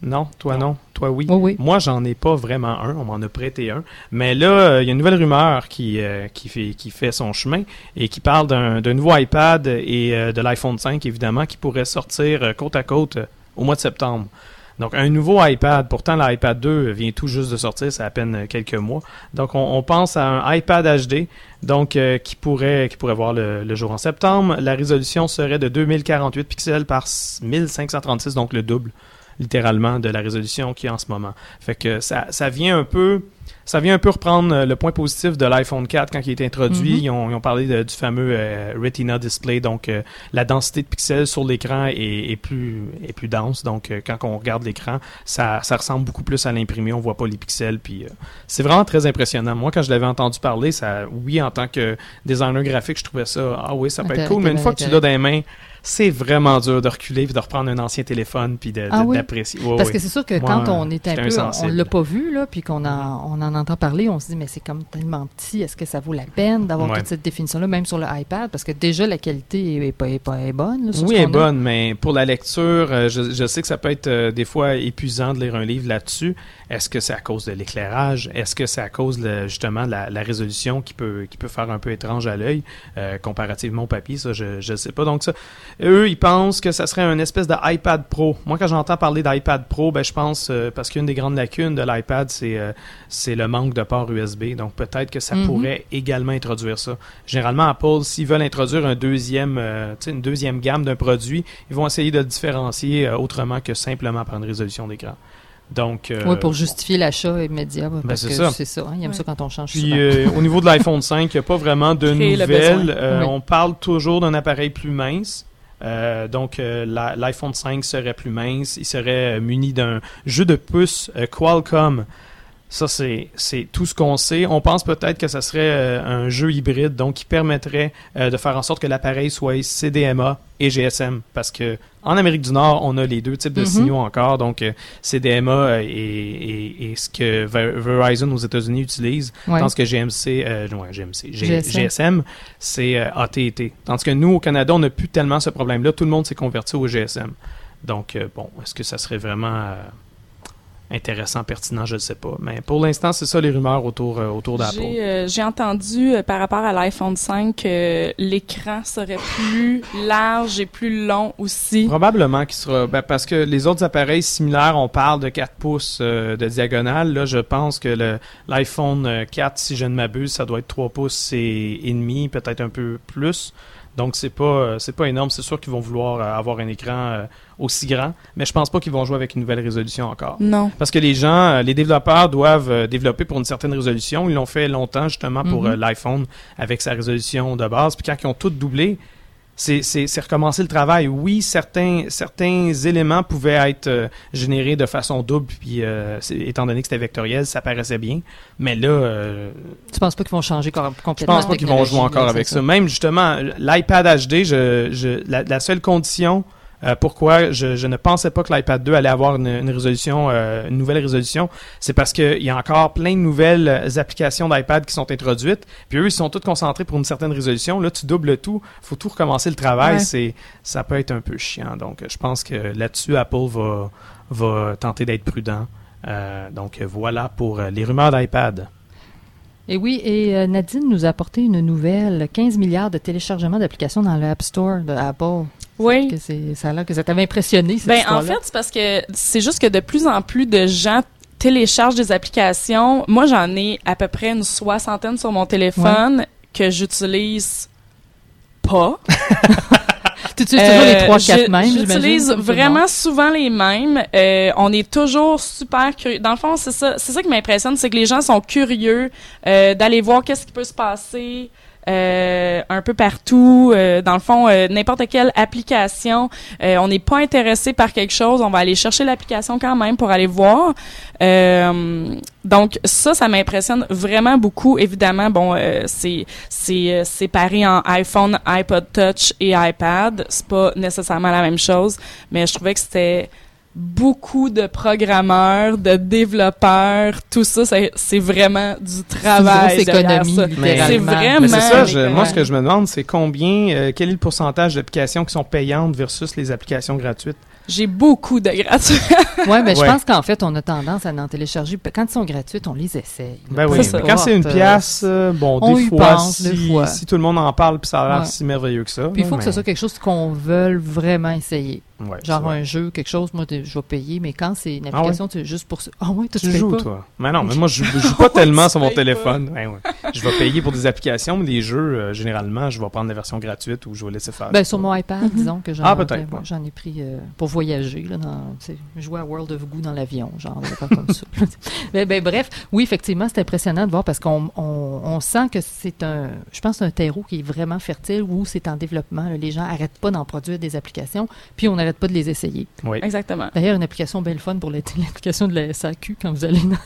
Non, toi non, toi oui. Oh oui. Moi, j'en ai pas vraiment un, on m'en a prêté un. Mais là, il euh, y a une nouvelle rumeur qui euh, qui fait qui fait son chemin et qui parle d'un, d'un nouveau iPad et euh, de l'iPhone cinq, évidemment, qui pourrait sortir euh, côte à côte euh, au mois de septembre. Donc, un nouveau iPad. Pourtant, l'iPad deux vient tout juste de sortir, c'est à peine quelques mois. Donc, on, on pense à un iPad H D, donc euh, qui pourrait qui pourrait voir le, le jour en septembre. La résolution serait de deux mille quarante-huit pixels par mille cinq cent trente-six, donc le double, littéralement, de la résolution qu'il y a en ce moment. Fait que ça, ça vient un peu... Ça vient un peu reprendre le point positif de l'iPhone quatre quand il a été introduit. Mm-hmm. Ils, ont, ils ont parlé de, du fameux euh, Retina Display, donc euh, la densité de pixels sur l'écran est, est, plus, est plus dense. Donc euh, quand on regarde l'écran, ça, ça ressemble beaucoup plus à l'imprimé. On voit pas les pixels. Puis euh, c'est vraiment très impressionnant. Moi, quand je l'avais entendu parler, ça, oui, en tant que designer graphique, je trouvais ça, ah oui, ça peut être cool. Mais une fois que tu l'as dans les mains, c'est vraiment dur de reculer puis de reprendre un ancien téléphone puis de, ah de, oui? d'apprécier. Ouais, Parce ouais. que c'est sûr que Moi, quand on est un peu, un on, on l'a pas vu là, puis qu'on en, on en entend parler, on se dit mais c'est comme tellement petit, est-ce que ça vaut la peine d'avoir ouais. toute cette définition-là, même sur le iPad, parce que déjà la qualité est pas, est pas est bonne. Là, sur oui, ce elle est qu'on a. bonne, mais pour la lecture, euh, je, je sais que ça peut être euh, des fois épuisant de lire un livre là-dessus. Est-ce que c'est à cause de l'éclairage? Est-ce que c'est à cause de, justement de la, la résolution qui peut qui peut faire un peu étrange à l'œil euh, comparativement au papier? Ça, je je sais pas. Donc ça, eux, ils pensent que ça serait une espèce de iPad Pro. Moi, quand j'entends parler d'iPad Pro, ben je pense euh, parce qu'une des grandes lacunes de l'iPad, c'est euh, c'est le manque de port U S B. Donc peut-être que ça mm-hmm. pourrait également introduire ça. Généralement, Apple, s'ils veulent introduire un deuxième, euh, tu sais, une deuxième gamme d'un produit, ils vont essayer de le différencier euh, autrement que simplement par une résolution d'écran. Donc, euh, oui, pour justifier l'achat immédiat, ben parce c'est que ça. c'est ça. Hein, ils aiment ouais. ça quand on change Puis souvent. euh, au niveau de l'iPhone cinq, il n'y a pas vraiment de Créer le nouvelles. besoin. Euh, oui. On parle toujours d'un appareil plus mince. Euh, donc, euh, la, l'iPhone cinq serait plus mince. Il serait muni d'un jeu de puce euh, Qualcomm. Ça, c'est, c'est tout ce qu'on sait. On pense peut-être que ça serait euh, un jeu hybride, donc qui permettrait euh, de faire en sorte que l'appareil soit C D M A et G S M. Parce que en Amérique du Nord, on a les deux types de mm-hmm. signaux encore. Donc, euh, C D M A est, est, est ce que Ver- Verizon aux États-Unis utilise. Ouais. Tandis que G M C, euh, ouais, G M C, G- G S M. G S M, c'est euh, A T et T. Tandis que nous, au Canada, on n'a plus tellement ce problème-là. Tout le monde s'est converti au G S M. Donc, euh, bon, est-ce que ça serait vraiment... Euh, intéressant, pertinent, je ne sais pas. Mais pour l'instant, c'est ça les rumeurs autour, euh, autour d'Apple. J'ai, euh, j'ai entendu euh, par rapport à l'iPhone cinq que euh, l'écran serait plus large et plus long aussi. Probablement qu'il sera... Ben, parce que les autres appareils similaires, on parle de quatre pouces euh, de diagonale. Là, je pense que le, l'iPhone quatre, si je ne m'abuse, ça doit être trois pouces et, et demi, peut-être un peu plus. Donc, c'est pas euh, c'est pas énorme. C'est sûr qu'ils vont vouloir euh, avoir un écran euh, aussi grand, mais je pense pas qu'ils vont jouer avec une nouvelle résolution encore. Non. Parce que les gens, euh, les développeurs doivent euh, développer pour une certaine résolution. Ils l'ont fait longtemps, justement, pour Mm-hmm. euh, l'iPhone avec sa résolution de base. Puis quand ils ont tout doublé, c'est, c'est, c'est recommencer le travail. Oui, certains, certains éléments pouvaient être euh, générés de façon double, puis euh, étant donné que c'était vectoriel, ça paraissait bien. Mais là... Euh, tu penses pas qu'ils vont changer com- complètement? Je pense pas qu'ils vont jouer encore avec ça. ça. Même, justement, l'iPad H D, je, je, la, la seule condition... Euh, pourquoi je, je ne pensais pas que l'iPad deux allait avoir une, une résolution, euh, une nouvelle résolution, c'est parce qu'il y a encore plein de nouvelles applications d'iPad qui sont introduites, puis eux, ils sont tous concentrés pour une certaine résolution. Là, tu doubles tout, faut tout recommencer le travail, ouais. c'est, ça peut être un peu chiant. Donc, je pense que là-dessus, Apple va, va tenter d'être prudent. Euh, donc, voilà pour les rumeurs d'iPad. Et oui, et euh, Nadine nous a apporté une nouvelle, quinze milliards de téléchargements d'applications dans l'App Store de Apple. Oui. Que c'est, ça a l'air que ça t'avait impressionné, cette ben, histoire-là. En fait, c'est parce que c'est juste que de plus en plus de gens téléchargent des applications. Moi, j'en ai à peu près une soixantaine sur mon téléphone ouais. que j'utilise pas. Tu utilises toujours euh, les trois quatre mêmes, j'utilise j'imagine? vraiment souvent les mêmes. Euh, on est toujours super curieux. Dans le fond, c'est ça, c'est ça qui m'impressionne, c'est que les gens sont curieux euh, d'aller voir qu'est-ce qui peut se passer euh, un peu partout. Euh, dans le fond, euh, n'importe quelle application, euh, on n'est pas intéressé par quelque chose, on va aller chercher l'application quand même pour aller voir. Euh, donc ça, ça m'impressionne vraiment beaucoup. Évidemment, bon, euh, c'est c'est euh, séparé en iPhone, iPod Touch et iPad. C'est pas nécessairement la même chose, mais je trouvais que c'était beaucoup de programmeurs, de développeurs, tout ça, c'est, c'est vraiment du travail C'est une grosse derrière économie, ça. littéralement. C'est vraiment... Mais c'est ça, je- Ouais. moi, ce que je me demande, c'est combien, euh, quel est le pourcentage d'applications qui sont payantes versus les applications gratuites? J'ai beaucoup de gratuits. Ouais, mais je Ouais. pense qu'en fait, on a tendance à en télécharger. Quand ils sont gratuites, on les essaye. Ben Peu oui, ça. mais quand c'est une importe, pièce, euh, bon, on des y fois, pense, des si, fois. si tout le monde en parle puis ça a l'air Ouais. si merveilleux que ça. Puis il faut là, que ce mais- soit quelque chose qu'on veuille vraiment essayer. Ouais, Genre c'est vrai. un jeu, quelque chose, moi, je vais payer, mais quand c'est une Ah application, tu juste pour ça. Ah oui, toi, tu, Tu payes joues, pas. toi? Mais non, mais moi, je, je joue pas tellement sur mon payes pas. téléphone. Ouais, ouais. Je vais payer pour des applications, mais les jeux, euh, généralement, je vais prendre des versions gratuites ou je vais laisser faire. Ben, sur mon iPad, disons que j'en, Ah, peut-être, ben, ouais. j'en ai pris euh, pour voyager, là, dans, tu sais, jouer à World of Goo dans l'avion, genre, des affaires comme ça. ben, ben, bref, oui, effectivement, c'est impressionnant de voir parce qu'on on, on sent que c'est un, je pense, c'est un terreau qui est vraiment fertile où c'est en développement. Là. Les gens n'arrêtent pas d'en produire des applications, puis on n'arrête pas de les essayer. Oui. Exactement. D'ailleurs, une application belle fun pour l'été, l'application de la S A Q quand vous allez dans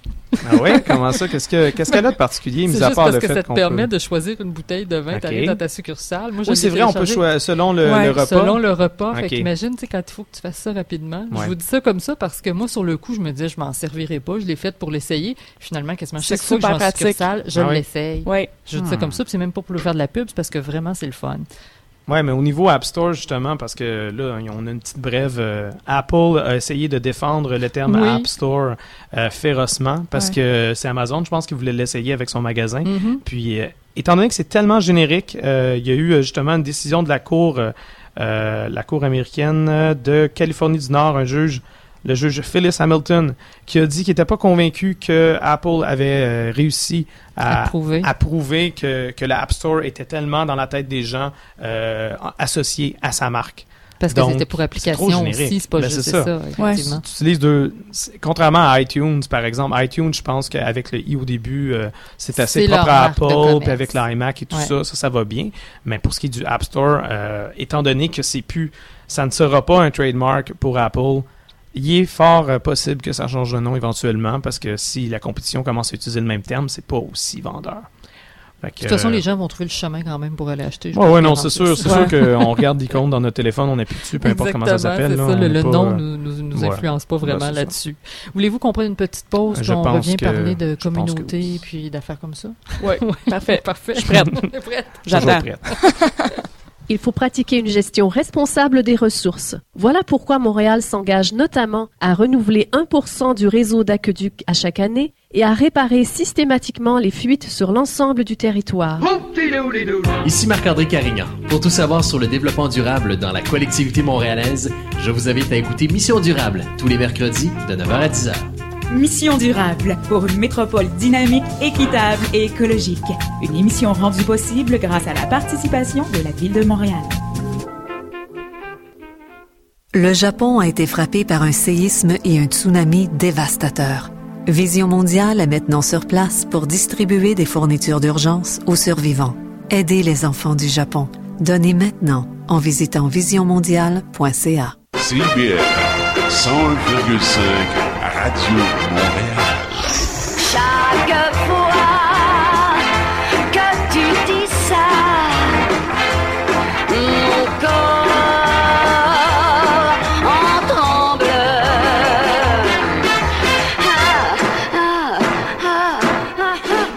Ah ouais? Comment ça? Qu'est-ce que, qu'est-ce qu'elle a de particulier, mis C'est à juste part parce le que fait ça te qu'on permet peut... de choisir une bouteille de vin, Ok. t'arrives dans ta succursale. Moi, je Oui, l'ai c'est vrai, on peut téléchargé. choisir selon le, Ouais, le repas. Selon le repas. Fait Ok. qu'imagine, tu sais, quand il faut que tu fasses ça rapidement. Ouais. Je vous dis ça comme ça parce que moi, sur le coup, je me disais, je m'en servirai pas. Je l'ai fait pour l'essayer. Finalement, quasiment C'est chaque fois que je vais super en pratique. succursale, je Ah oui. l'essaye. Oui. Je dis ça Hmm. comme ça, puis c'est même pas pour le faire de la pub, c'est parce que vraiment, c'est le fun. Ouais, mais au niveau App Store, justement, parce que là, on a une petite brève. euh, Apple a essayé de défendre le terme Oui. App Store euh, férocement parce Ouais. que c'est Amazon, je pense, qui voulait l'essayer avec son magasin. Mhm. Puis, euh, étant donné que c'est tellement générique, euh, il y a eu euh, justement une décision de la Cour, euh, euh, la Cour américaine euh, de Californie du Nord, un juge, le juge Phyllis Hamilton, qui a dit qu'il n'était pas convaincu que Apple avait euh, réussi à, Approuvé. à prouver que, que l'App Store était tellement dans la tête des gens euh, associés à sa marque. Parce que Donc, c'était pour c'est application trop générique. aussi, c'est pas Ben, juste c'est ça, ça. effectivement. Tu utilises deux. c'est- Contrairement à iTunes, par exemple, iTunes, je pense qu'avec le i au début, euh, c'est assez C'est propre leur à marque de Apple, commerce. puis avec l'iMac et tout Ouais. ça, ça, ça va bien. Mais pour ce qui est du App Store, euh, étant donné que c'est plus, ça ne sera pas un trademark pour Apple, il est fort euh, possible que ça change de nom éventuellement, parce que si la compétition commence à utiliser le même terme, c'est pas aussi vendeur. Fait que, De toute façon, euh, les gens vont trouver le chemin quand même pour aller acheter. je Ouais, peux ouais, te non, garantir c'est sûr, ça. c'est sûr qu'on regarde l'icône dans notre téléphone, on appuie dessus, peu importe comment ça s'appelle. Exactement, là, c'est ça, on le, est le pas, nom euh, nous, nous, nous ouais. influence pas vraiment Ben, c'est ça. là-dessus. Voulez-vous qu'on prenne une petite pause, Je puis on pense revient que- parler de je pense que communauté oui. puis d'affaires comme ça? Oui. Parfait. Parfait. Je suis prête. T'es prête? toujours J'attends. prête. Il faut pratiquer une gestion responsable des ressources. Voilà pourquoi Montréal s'engage notamment à renouveler un pour cent du réseau d'aqueduc à chaque année et à réparer systématiquement les fuites sur l'ensemble du territoire. Ici Marc-André Carignan. Pour tout savoir sur le développement durable dans la collectivité montréalaise, je vous invite à écouter Mission Durable tous les mercredis de neuf heures à dix heures. Mission durable pour une métropole dynamique, équitable et écologique. Une émission rendue possible grâce à la participation de la Ville de Montréal. Le Japon a été frappé par un séisme et un tsunami dévastateurs. Vision Mondiale est maintenant sur place pour distribuer des fournitures d'urgence aux survivants. Aidez les enfants du Japon. Donnez maintenant en visitant vision mondiale point c a. C B L cent un virgule cinq Radio Montréal. Chaque fois que tu dis ça, mon corps en tremble. Ah, ah, ah, ah,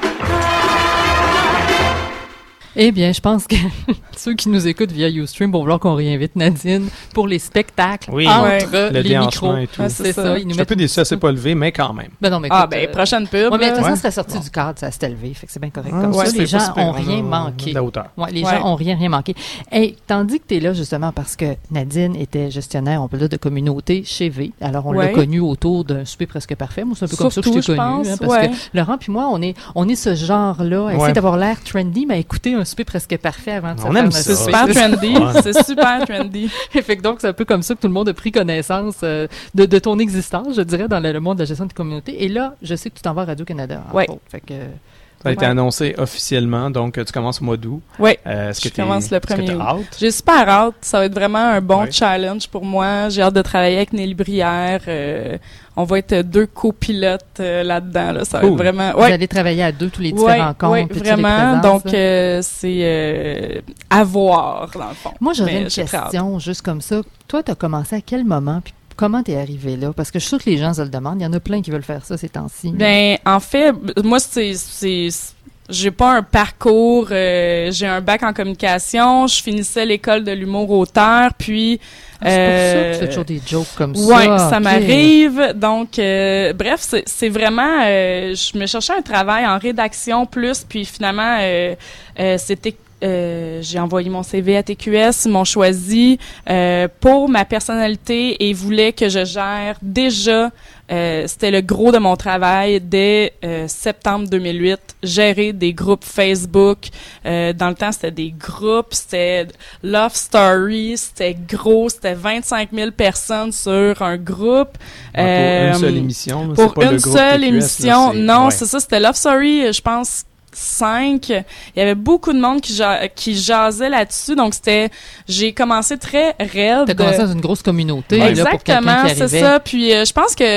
Eh bien, je pense que ceux qui nous écoutent via Ustream vont vouloir qu'on réinvite Nadine pour les spectacles Oui. entre Le les déhanchement micros. et tout. Ah, C'est ça. Ils Je nous suis un peu mettent... déçu, ça s'est pas levé, mais quand même. Ben non, mais Ah, écoute, ben, euh, prochaine pub. ouais, mais de toute là. façon, Ouais. c'était sorti du cadre, ça s'est élevé. Fait que c'est bien correct. Ah, Comme ouais, ça, c'est les pas gens super. ont rien On a manqué. de la hauteur. Ouais, les Ouais. gens ont rien, rien manqué. Et tandis que tu es là, justement, parce que Nadine était gestionnaire, on peut dire, de communauté chez V. Alors, on l'a Ouais. connue autour d'un souper presque parfait. Moi, c'est un peu comme ça que je Surtout, t'ai je connue. pense, hein, parce ouais. que Laurent puis moi, on est, on est ce genre-là, à essayer Ouais. d'avoir l'air trendy, mais à écouter un souper presque parfait avant de se On faire aime notre ça. C'est souper. super Ouais. trendy. Ouais. C'est super trendy. Fait que donc, c'est un peu comme ça que tout le monde a pris connaissance euh, de, de ton existence, je dirais, dans le, le monde de la gestion de communauté. Et là, je sais que tu t'en vas à Radio-Canada. entre Ouais. autres. Fait que, Ça a été Ouais. annoncé officiellement, donc euh, tu commences au mois d'août. Oui. Euh, est-ce Je que t'es- commence le est-ce que premier t'as août. hâte? J'ai super hâte. Ça va être vraiment un bon Ouais. challenge pour moi. J'ai hâte de travailler avec Nelly Brière. Euh, on va être deux copilotes euh, là-dedans. Là. Ça va Cool. être vraiment... vous Ouais. allez travailler à deux tous les Ouais, différents comptes. ouais, puis tu les vraiment. présentes, Donc, là. euh, c'est euh, à voir, dans le fond. Moi, j'aurais Mais une j'ai très hâte. question juste comme ça. Toi, tu as commencé à quel moment? Puis comment t'es arrivé là? Parce que je suis sûre que les gens se le demandent. Il y en a plein qui veulent faire ça ces temps-ci. Ben, en fait, moi, c'est, c'est, j'ai pas un parcours, euh, j'ai un bac en communication, je finissais l'école de l'humour auteur, puis... Ah, c'est pour ça que euh, tu fais toujours des jokes comme ouais, ça. ça ok. m'arrive. Donc, euh, bref, c'est, c'est vraiment... Euh, je me cherchais un travail en rédaction plus, puis finalement, euh, euh, c'était... Euh, j'ai envoyé mon C V à T Q S, ils m'ont choisi euh, pour ma personnalité et voulaient que je gère déjà, euh, c'était le gros de mon travail dès euh, septembre deux mille huit, gérer des groupes Facebook. Euh, dans le temps, c'était des groupes, c'était Love Story, c'était gros, c'était vingt-cinq mille personnes sur un groupe. Pour Euh, une seule émission. là, Pour c'est pas le une groupe seule T Q S, là, émission. c'est- Non, ouais. c'est ça, c'était Love Story, je pense cinq. Il y avait beaucoup de monde qui, ja- qui jasait là-dessus. Donc, c'était... J'ai commencé très raide. T'as commencé dans une grosse communauté, là, pour quelqu'un Exactement, qui c'est arrivait. ça. Puis, euh, je pense que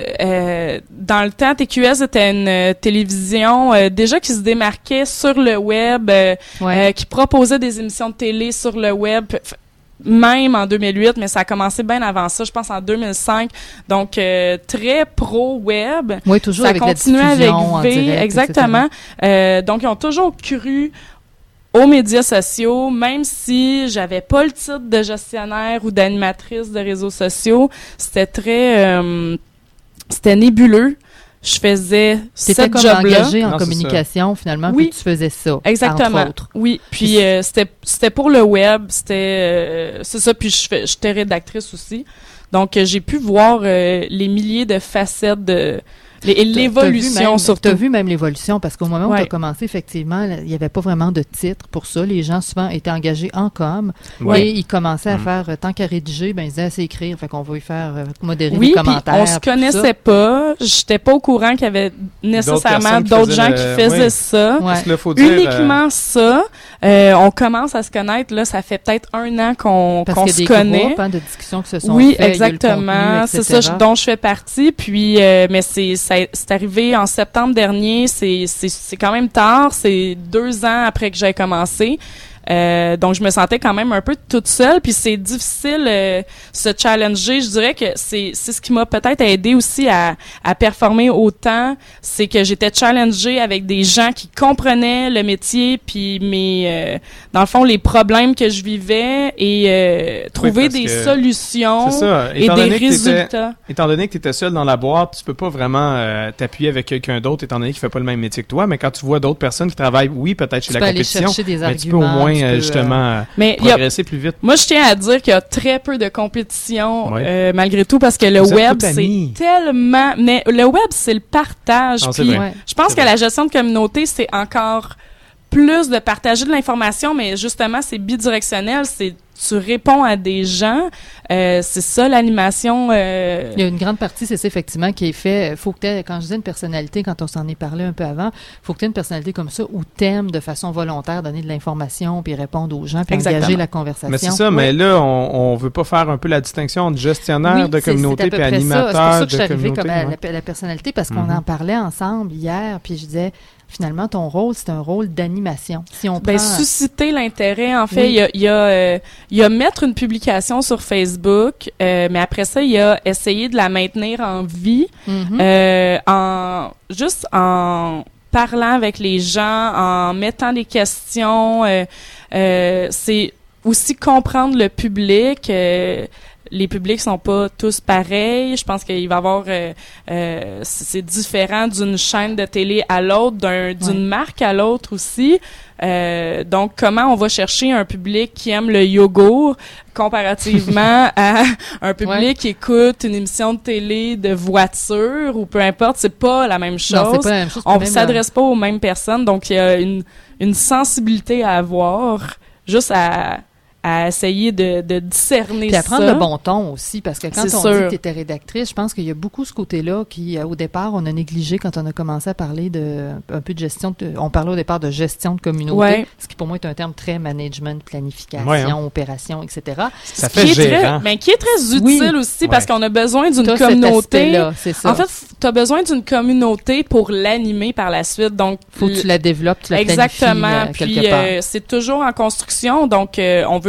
euh, dans le temps, T Q S était une euh, télévision euh, déjà qui se démarquait sur le web, euh, Ouais. euh, qui proposait des émissions de télé sur le web. F- Même en deux mille huit, mais ça a commencé bien avant ça, je pense en deux mille cinq. Donc, euh, très pro-web. Oui, toujours Ça avec la continue avec diffusion en V, direct, exactement. Euh, donc, ils ont toujours cru aux médias sociaux, même si j'avais pas le titre de gestionnaire ou d'animatrice de réseaux sociaux. C'était très... euh, c'était nébuleux. Je faisais T'étais cette comme job-là. engagé en Non, c'est communication, finalement, Oui. puis tu faisais ça, Exactement. entre autres. Oui, puis euh, c'était c'était pour le web, c'était euh, c'est ça, puis je fais j'étais rédactrice aussi. Donc euh, j'ai pu voir euh, les milliers de facettes de les- et T'as- t'as vu l'évolution même- surtout. T'as vu même l'évolution, parce qu'au moment où Ouais. t'as commencé, effectivement, là, il n'y avait pas vraiment de titre pour ça. Les gens, souvent, étaient engagés en com. Ouais. Et ils commençaient à Mm. faire, euh, tant qu'à rédiger, ben, ils disaient, c'est écrire. Fait qu'on va y faire euh, modérer Oui, les puis commentaires. on se puis tout connaissait ça. pas. J'étais pas au courant qu'il y avait nécessairement personnes qui d'autres faisaient gens le- qui faisaient oui. ça. Ouais. Parce que là, faut dire, euh, Uniquement ça. Euh, on commence à se connaître. Là, ça fait peut-être un an qu'on Parce qu'on qu'il y a se des connaît. groupes hein, de discussions qui se sont Oui, faits, il y a eu le exactement. contenu, C'est ça et cetera. je- dont je fais partie. Puis, euh, mais c'est ça- c'est arrivé en septembre dernier. C'est c'est c'est quand même tard. C'est deux ans après que j'ai commencé. Euh, donc je me sentais quand même un peu toute seule, puis c'est difficile euh, se challenger. Je dirais que c'est c'est ce qui m'a peut-être aidé aussi à à performer autant, c'est que j'étais challengée avec des gens qui comprenaient le métier, puis mes euh, dans le fond les problèmes que je vivais et euh, trouver parce des que solutions c'est ça. et Étant des donné que t'étais- résultats. Étant donné que tu étais seul dans la boîte, tu peux pas vraiment euh, t'appuyer avec quelqu'un d'autre, étant donné qu'il fait pas le même métier que toi. Mais quand tu vois d'autres personnes qui travaillent, oui, peut-être chez Tu la peux aller compétition, chercher des mais tu peux au arguments, moins tu euh, peux, justement euh, Mais il y a progresser plus vite. Moi, je tiens à dire qu'il y a très peu de compétition, Ouais. euh, malgré tout, parce que le Vous êtes web, tous c'est amis. tellement... Mais le web, c'est le partage. Non, c'est puis vrai. Ouais. je pense C'est que vrai. la gestion de communauté, c'est encore plus de partager de l'information, mais justement, c'est bidirectionnel. C'est tu réponds à des gens. Euh, c'est ça, l'animation. Euh... Il y a une grande partie, c'est ça, effectivement, qui est fait. Faut que t'aies, quand je disais une personnalité, quand on s'en est parlé un peu avant, faut que tu aies une personnalité comme ça où t'aimes de façon volontaire donner de l'information, puis répondre aux gens, puis Exactement. engager la conversation. Mais c'est ça, mais là, on, on veut pas faire un peu la distinction entre gestionnaire Oui, de c'est- communauté c'est à peu puis près ça. animateur C'est pour ça que je suis de arrivée communauté. comme à ouais. la, la personnalité, parce qu'on Mhm. en parlait ensemble hier, puis je disais, finalement, ton rôle, c'est un rôle d'animation. Si on Ben, prend... susciter l'intérêt, en fait, Oui. il y a, il y, a, euh, il y a mettre une publication sur Facebook, euh, mais après ça, il y a essayer de la maintenir en vie, Mhm. euh, en juste en parlant avec les gens, en mettant des questions. Euh, euh, c'est aussi comprendre le public. Euh, les publics sont pas tous pareils. Je pense qu'il va y avoir euh, euh, c'est c'est différent d'une chaîne de télé à l'autre, d'un d'une Ouais. marque à l'autre aussi. Euh, donc comment on va chercher un public qui aime le yogourt comparativement à un public Ouais. qui écoute une émission de télé de voiture ou peu importe, c'est pas la même chose. Non, c'est pas la même chose. On puis même, s'adresse pas aux mêmes personnes, donc il y a une une sensibilité à avoir, juste à à essayer de, de discerner Puis à prendre ça. le bon ton aussi, parce que quand C'est on sûr. dit que tu étais rédactrice, je pense qu'il y a beaucoup ce côté-là qui, euh, au départ, on a négligé quand on a commencé à parler de un peu de gestion. De, on parlait au départ de gestion de communauté, Ouais. ce qui pour moi est un terme très management, planification, Ouais, hein. opération, et cetera. Ça qui fait est gérant. très, mais qui est très utile Oui. aussi Ouais. parce qu'on a besoin d'une T'as cet communauté. aspect-là, c'est ça. En fait, tu as besoin d'une communauté pour l'animer par la suite. Donc, faut que tu la développes, tu la exactement. planifies euh, Puis quelque part. euh, c'est toujours en construction, donc euh, on veut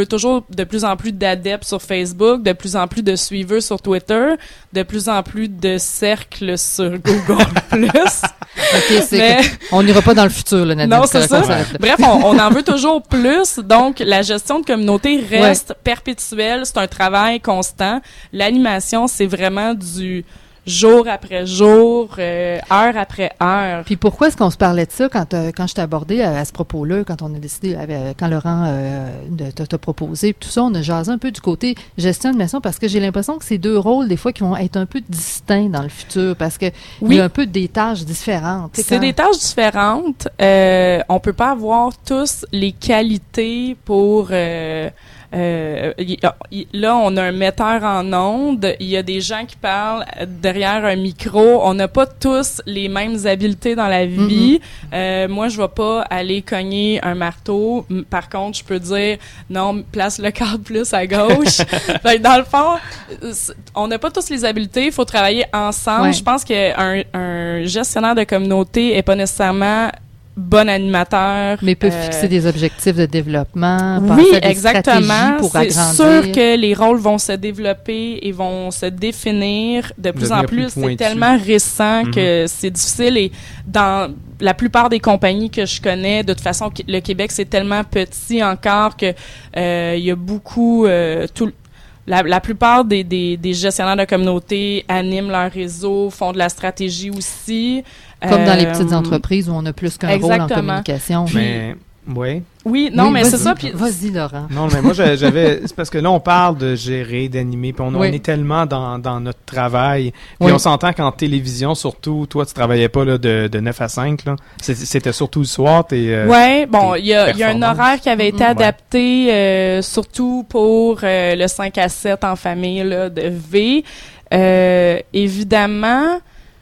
toujours de plus en plus d'adeptes sur Facebook, de plus en plus de suiveurs sur Twitter, de plus en plus de cercles sur Google plus. OK, c'est Mais- que- on n'ira pas dans le futur, là, Nadine. Non, c'est correct, ça. on s'arrête là. Bref, on, on en veut toujours plus. Donc, la gestion de communauté reste perpétuelle. C'est un travail constant. L'animation, c'est vraiment du jour après jour, euh, heure après heure. Puis pourquoi est-ce qu'on se parlait de ça quand, euh, quand je t'ai abordé à, à ce propos-là, quand on a décidé, euh, quand Laurent euh, de- t'a t'a proposé, puis tout ça, on a jasé un peu du côté gestion de maison parce que j'ai l'impression que c'est deux rôles, des fois, qui vont être un peu distincts dans le futur parce que Oui. il y a un peu des tâches différentes. Tu sais, C'est quand- des tâches différentes. Euh, on peut pas avoir tous les qualités pour... Euh, euh, y- y- là, on a un metteur en ondes. Il y a des gens qui parlent derrière un micro. On n'a pas tous les mêmes habiletés dans la vie. Euh, moi, je vais pas aller cogner un marteau. M- Par contre, je peux dire non, place le cadre plus à gauche. Fait que dans le fond, c'est- on n'a pas tous les habiletés. Il faut travailler ensemble. Ouais. Je pense qu'un un gestionnaire de communauté est pas nécessairement bon animateur. Mais peut euh, fixer des objectifs de développement, oui, penser à des exactement. stratégies pour C'est agrandir. sûr que les rôles vont se développer et vont se définir de plus en Devenir plus plus. C'est pointus. tellement récent Mhm. que c'est difficile et dans la plupart des compagnies que je connais, de toute façon, le Québec c'est tellement petit encore que euh, il y a beaucoup euh, tout La, la plupart des, des, des gestionnaires de communauté animent leur réseau, font de la stratégie aussi. Comme dans les Euh, petites entreprises où on a plus qu'un rôle en exactement. communication. Mais, oui. Oui, non, Oui, mais vas-y. c'est ça. Puis Vas-y, Laurent. Non, mais moi, j'a- j'avais. C'est parce que là, on parle de gérer, d'animer, puis on, on Oui. est tellement dans, dans notre travail. Puis Oui. on s'entend qu'en télévision, surtout, toi, tu travaillais pas là, de, de neuf à cinq, là. C'est- C'était surtout le soir, t'es. euh, ouais, bon, tes il y a, il y a un performances. horaire qui avait été Mhm. adapté euh, surtout pour euh, le cinq à sept en famille là, de V. Euh, évidemment,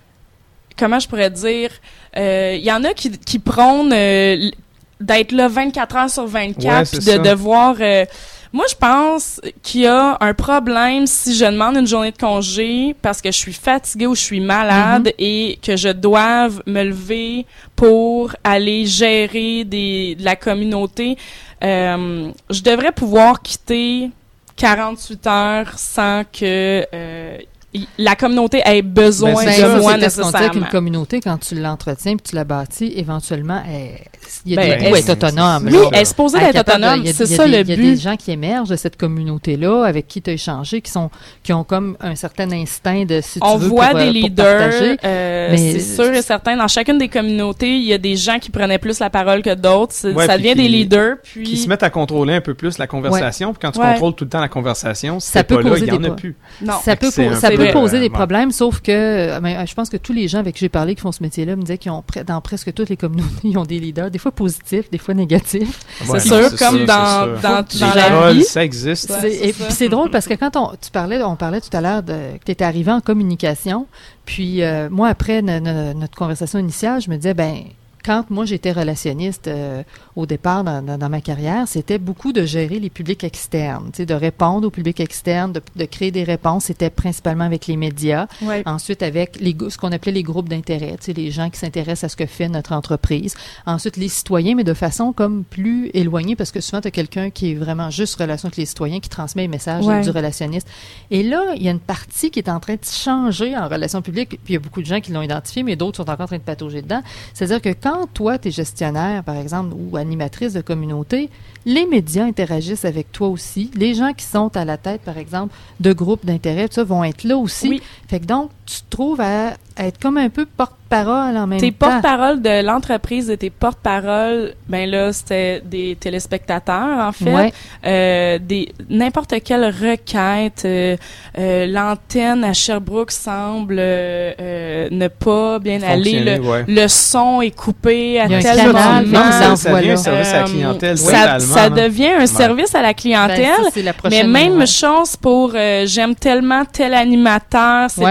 comment je pourrais dire, euh, il y en a qui, qui prônent euh, l- d'être là vingt-quatre heures sur Ouais, vingt-quatre, c'est puis de ça. devoir... euh, moi, je pense qu'il y a un problème si je demande une journée de congé parce que je suis fatiguée ou je suis malade et que je doive me lever pour aller gérer des, de la communauté. Euh, je devrais pouvoir quitter quarante-huit heures sans que euh, y- la communauté ait besoin Ben, Ben, c'est de ça, moi c'est parce qu'on dit nécessairement. qu'une communauté, quand tu l'entretiens puis tu la bâtis, éventuellement, elle, il y a Ben, des bouts est-ce- être autonome. Oui, là. elle est supposée Elle est être capable de- autonome, il y a- c'est il y a ça des- le Il y a des but. gens qui émergent de cette communauté-là, avec qui tu as échangé, qui sont, qui ont comme un certain instinct de, si tu On veux, voit pour, des euh, pour leaders, partager. euh, Mais- c'est sûr et certain. Dans chacune des communautés, il y a des gens qui prenaient plus la parole que d'autres. C'est- Ouais, ça puis devient qui- des leaders. Puis Qui se mettent à contrôler un peu plus la conversation. Puis quand tu Ouais. contrôles tout le temps la conversation, si Ça t'es peut pas là, causer il y en des a pro- plus. non. Ça peut, c'est po- un ça peu, peut poser euh, des ouais. problèmes, sauf que euh, ben, je pense que tous les gens avec qui j'ai parlé qui font ce métier-là me disaient qu'ils ont pre- dans presque toutes les communautés, ils ont des leaders, des fois positifs, des fois négatifs. C'est Ouais, sûr, c'est comme sûr, dans, c'est sûr. dans, Les dans la trolls, vie. ça existe. Ouais, C'est- c'est et ça. puis c'est drôle parce que quand on, tu parlais, on parlait tout à l'heure de, que tu étais arrivé en communication, puis euh, moi après no- no- notre conversation initiale, je me disais ben quand moi j'étais relationniste euh, au départ dans, dans, dans ma carrière, c'était beaucoup de gérer les publics externes, tu sais, de répondre aux publics externes, de, de créer des réponses. C'était principalement avec les médias. Ouais. Ensuite, avec les, gou- ce qu'on appelait les groupes d'intérêt, tu sais, les gens qui s'intéressent à ce que fait notre entreprise. Ensuite, les citoyens, mais de façon comme plus éloignée, parce que souvent, tu as quelqu'un qui est vraiment juste relation avec les citoyens, qui transmet les messages Ouais. du relationniste. Et là, il y a une partie qui est en train de changer en relations publiques, puis il y a beaucoup de gens qui l'ont identifié, mais d'autres sont encore en train de patauger dedans. C'est-à-dire que quand toi, tu es gestionnaire, par exemple, ou animatrice de communauté, les médias interagissent avec toi aussi. Les gens qui sont à la tête, par exemple, de groupes d'intérêt, tout ça, vont être là aussi. Oui. Fait que donc, tu te trouves à, à être comme un peu porte-parole en même Tes temps. porte-parole de l'entreprise et tes porte-parole, ben là, c'était des téléspectateurs, en fait. Ouais. Euh, des n'importe quelle requête. euh, euh, l'antenne à Sherbrooke semble euh, euh, ne pas bien aller. Fonctionner, Le, ouais. le son est coupé à Il y a un tel canal, moment. non, Non, mais ça, en ça voilà. devient un service à la Euh, clientèle, ça, totalement, ça là. devient un service à la clientèle. Ben, ça, c'est la Mais prochaine même ouais. chose pour euh, j'aime tellement tel animateur, c'est Ouais. transmis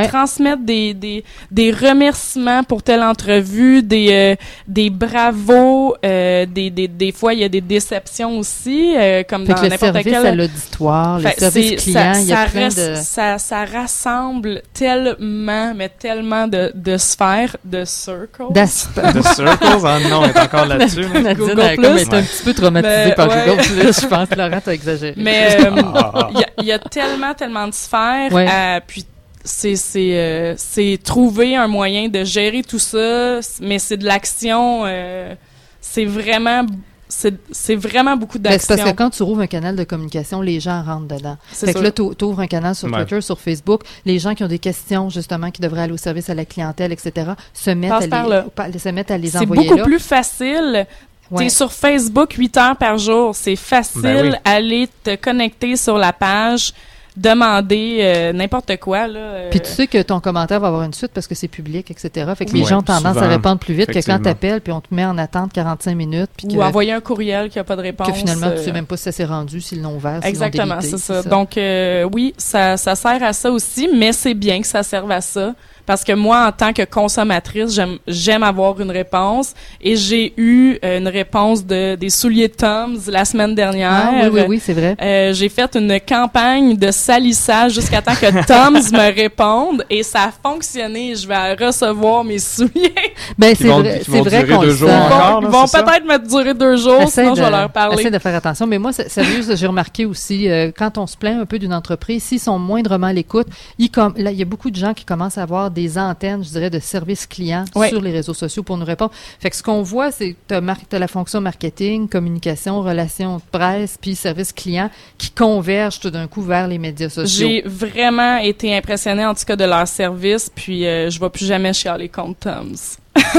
mettre des des des remerciements pour telle entrevue, des euh, des bravos, euh, des des des fois il y a des déceptions aussi, euh, comme fait dans que le n'importe service quel. à l'auditoire, le Fait, service c'est- client, ça, il y a ça plein ras- de... ça ça rassemble tellement, mais tellement de de sphères, de circles. d'aspe- The Circles, ah non, on est encore là-dessus. là. Nadine Google a comme Plus. été un petit peu traumatisée Mais, par ouais. Google Plus, je pense. Laurent, t'as exagéré. Mais euh, Ah. il y, a, il y a tellement, tellement de sphères. Ouais. euh, puis c'est c'est euh, c'est trouver un moyen de gérer tout ça, mais c'est de l'action. Euh, c'est vraiment c'est c'est vraiment beaucoup Ben, c'est d'action. parce que quand tu rouvres un canal de communication, les gens rentrent dedans. C'est Fait que sûr. là, tu ouvres un canal sur Ouais. Twitter, sur Facebook, les gens qui ont des questions, justement, qui devraient aller au service à la clientèle, et cetera, se mettent, Passe à par les, là. pa- se mettent à les C'est envoyer beaucoup là. plus facile. Ouais. T'es sur Facebook huit heures par jour. C'est facile Ben oui. aller te connecter sur la page, demander euh, n'importe quoi. Là, euh, Puis tu sais que ton commentaire va avoir une suite parce que c'est public, et cetera. Fait que Oui. les gens ont Ouais, tendance souvent. à répondre plus vite que quand Effectivement. t'appelles, puis on te met en attente quarante-cinq minutes, puis que, ou envoyer un courriel qui a pas de réponse. que finalement, tu euh, sais même pas si ça s'est rendu, s'ils l'ont ouvert, s'ils l'ont Exactement, délité, c'est ça. Donc, euh, oui, ça, ça sert à ça aussi, mais c'est bien que ça serve à ça. Parce que moi, en tant que consommatrice, j'aime, j'aime avoir une réponse. Et j'ai eu euh, une réponse de des souliers Tom's la semaine dernière. Ah oui, oui, oui, c'est vrai. Euh, j'ai fait une campagne de salissage jusqu'à temps que Tom's me réponde. Et ça a fonctionné. Je vais recevoir mes souliers. Ben, Qui c'est vont- vrai, qui c'est vont vrai durer qu'on deux le jours sent. encore. Ils là, vont c'est ça? peut-être me durer deux jours, Essaie sinon de, je vais leur parler. essaie de faire attention. Mais moi, c'est- sérieux, j'ai remarqué aussi, euh, quand on se plaint un peu d'une entreprise, s'ils sont moindrement à l'écoute, ils com- là, il y a beaucoup de gens qui commencent à avoir des antennes, je dirais, de service client Ouais. sur les réseaux sociaux pour nous répondre. Fait que ce qu'on voit, c'est que tu as la fonction marketing, communication, relations de presse, puis service client qui convergent tout d'un coup vers les médias sociaux. J'ai vraiment été impressionnée, en tout cas, de leur service, puis euh, je vais plus jamais chialer contre Tom's.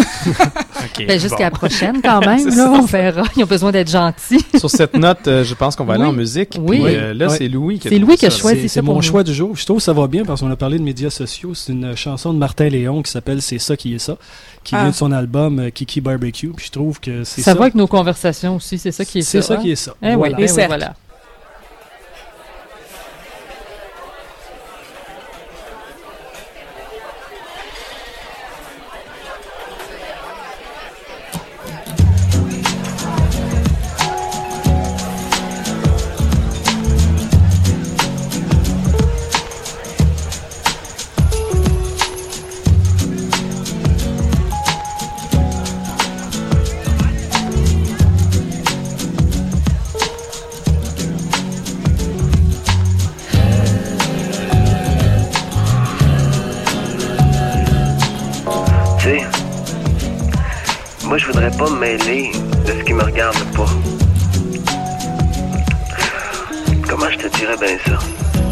Ok, Ben, jusqu'à bon. la prochaine, quand même, C'est là, ça. on verra. Ils ont besoin d'être gentils. Sur cette note, euh, je pense qu'on va aller Oui. en musique. Oui. Puis, euh, là, Ouais. c'est Louis qui a C'est trouvé Louis qui a ça, là. choisi. C'est ça c'est pour mon nous. choix du jour. Je trouve que ça va bien parce qu'on a parlé de médias sociaux. C'est une chanson de Martin Léon qui s'appelle C'est ça qui est ça, qui Ah. vient de son album euh, Kiki Barbecue. Puis je trouve que c'est Ça, ça. va avec nos conversations aussi, c'est ça qui est C'est ça. ça qui est ça. Eh oui, Voilà. eh oui, cercles. voilà. Tu sais, moi je voudrais pas me mêler de ce qui me regarde pas. Comment je te dirais bien ça?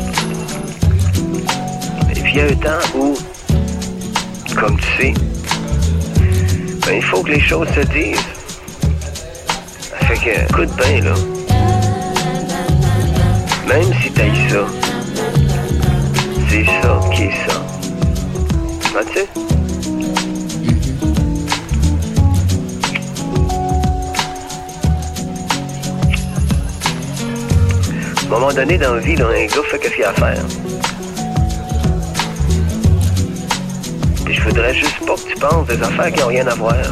Et puis il y a un temps où, comme tu sais, ben il faut que les choses se disent. Fait que, écoute bien là. Même si t'haïs ça, c'est ça qui est ça. Ah, tu sais? À un moment donné, dans la vie, là, un gars fait qu'est-ce qu'il a à faire. Puis je voudrais juste pas que tu penses des affaires qui n'ont rien à voir.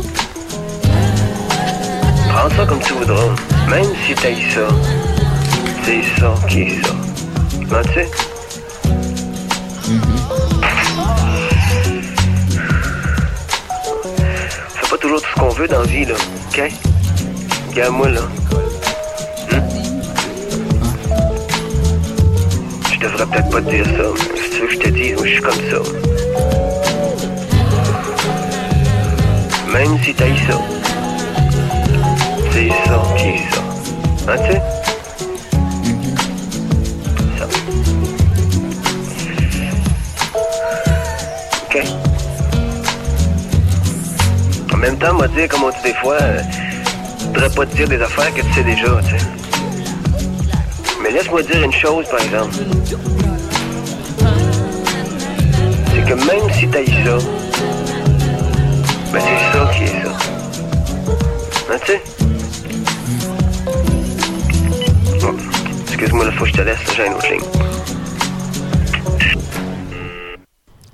Prends ça comme tu voudras. Même si t'haïs ça, c'est ça qui est ça. Ben, tu sais? Fais pas toujours tout ce qu'on veut dans la vie, là. OK? Regarde-moi, là. Je devrais peut-être pas te dire ça, mais si tu veux que je te dise, moi je suis comme ça. Même si t'haïs ça, c'est ça qui est ça. Hein, tu sais? Ça. OK. En même temps, moi dire, comme on dit des fois, euh, je voudrais pas te dire des affaires que tu sais déjà, tu sais. Mais laisse-moi dire une chose, par exemple. C'est que même si t'haïs ça, ben c'est ça qui est ça. Hein, tu sais? Oh, excuse-moi, là, faut que je te laisse, là, j'ai une autre ligne.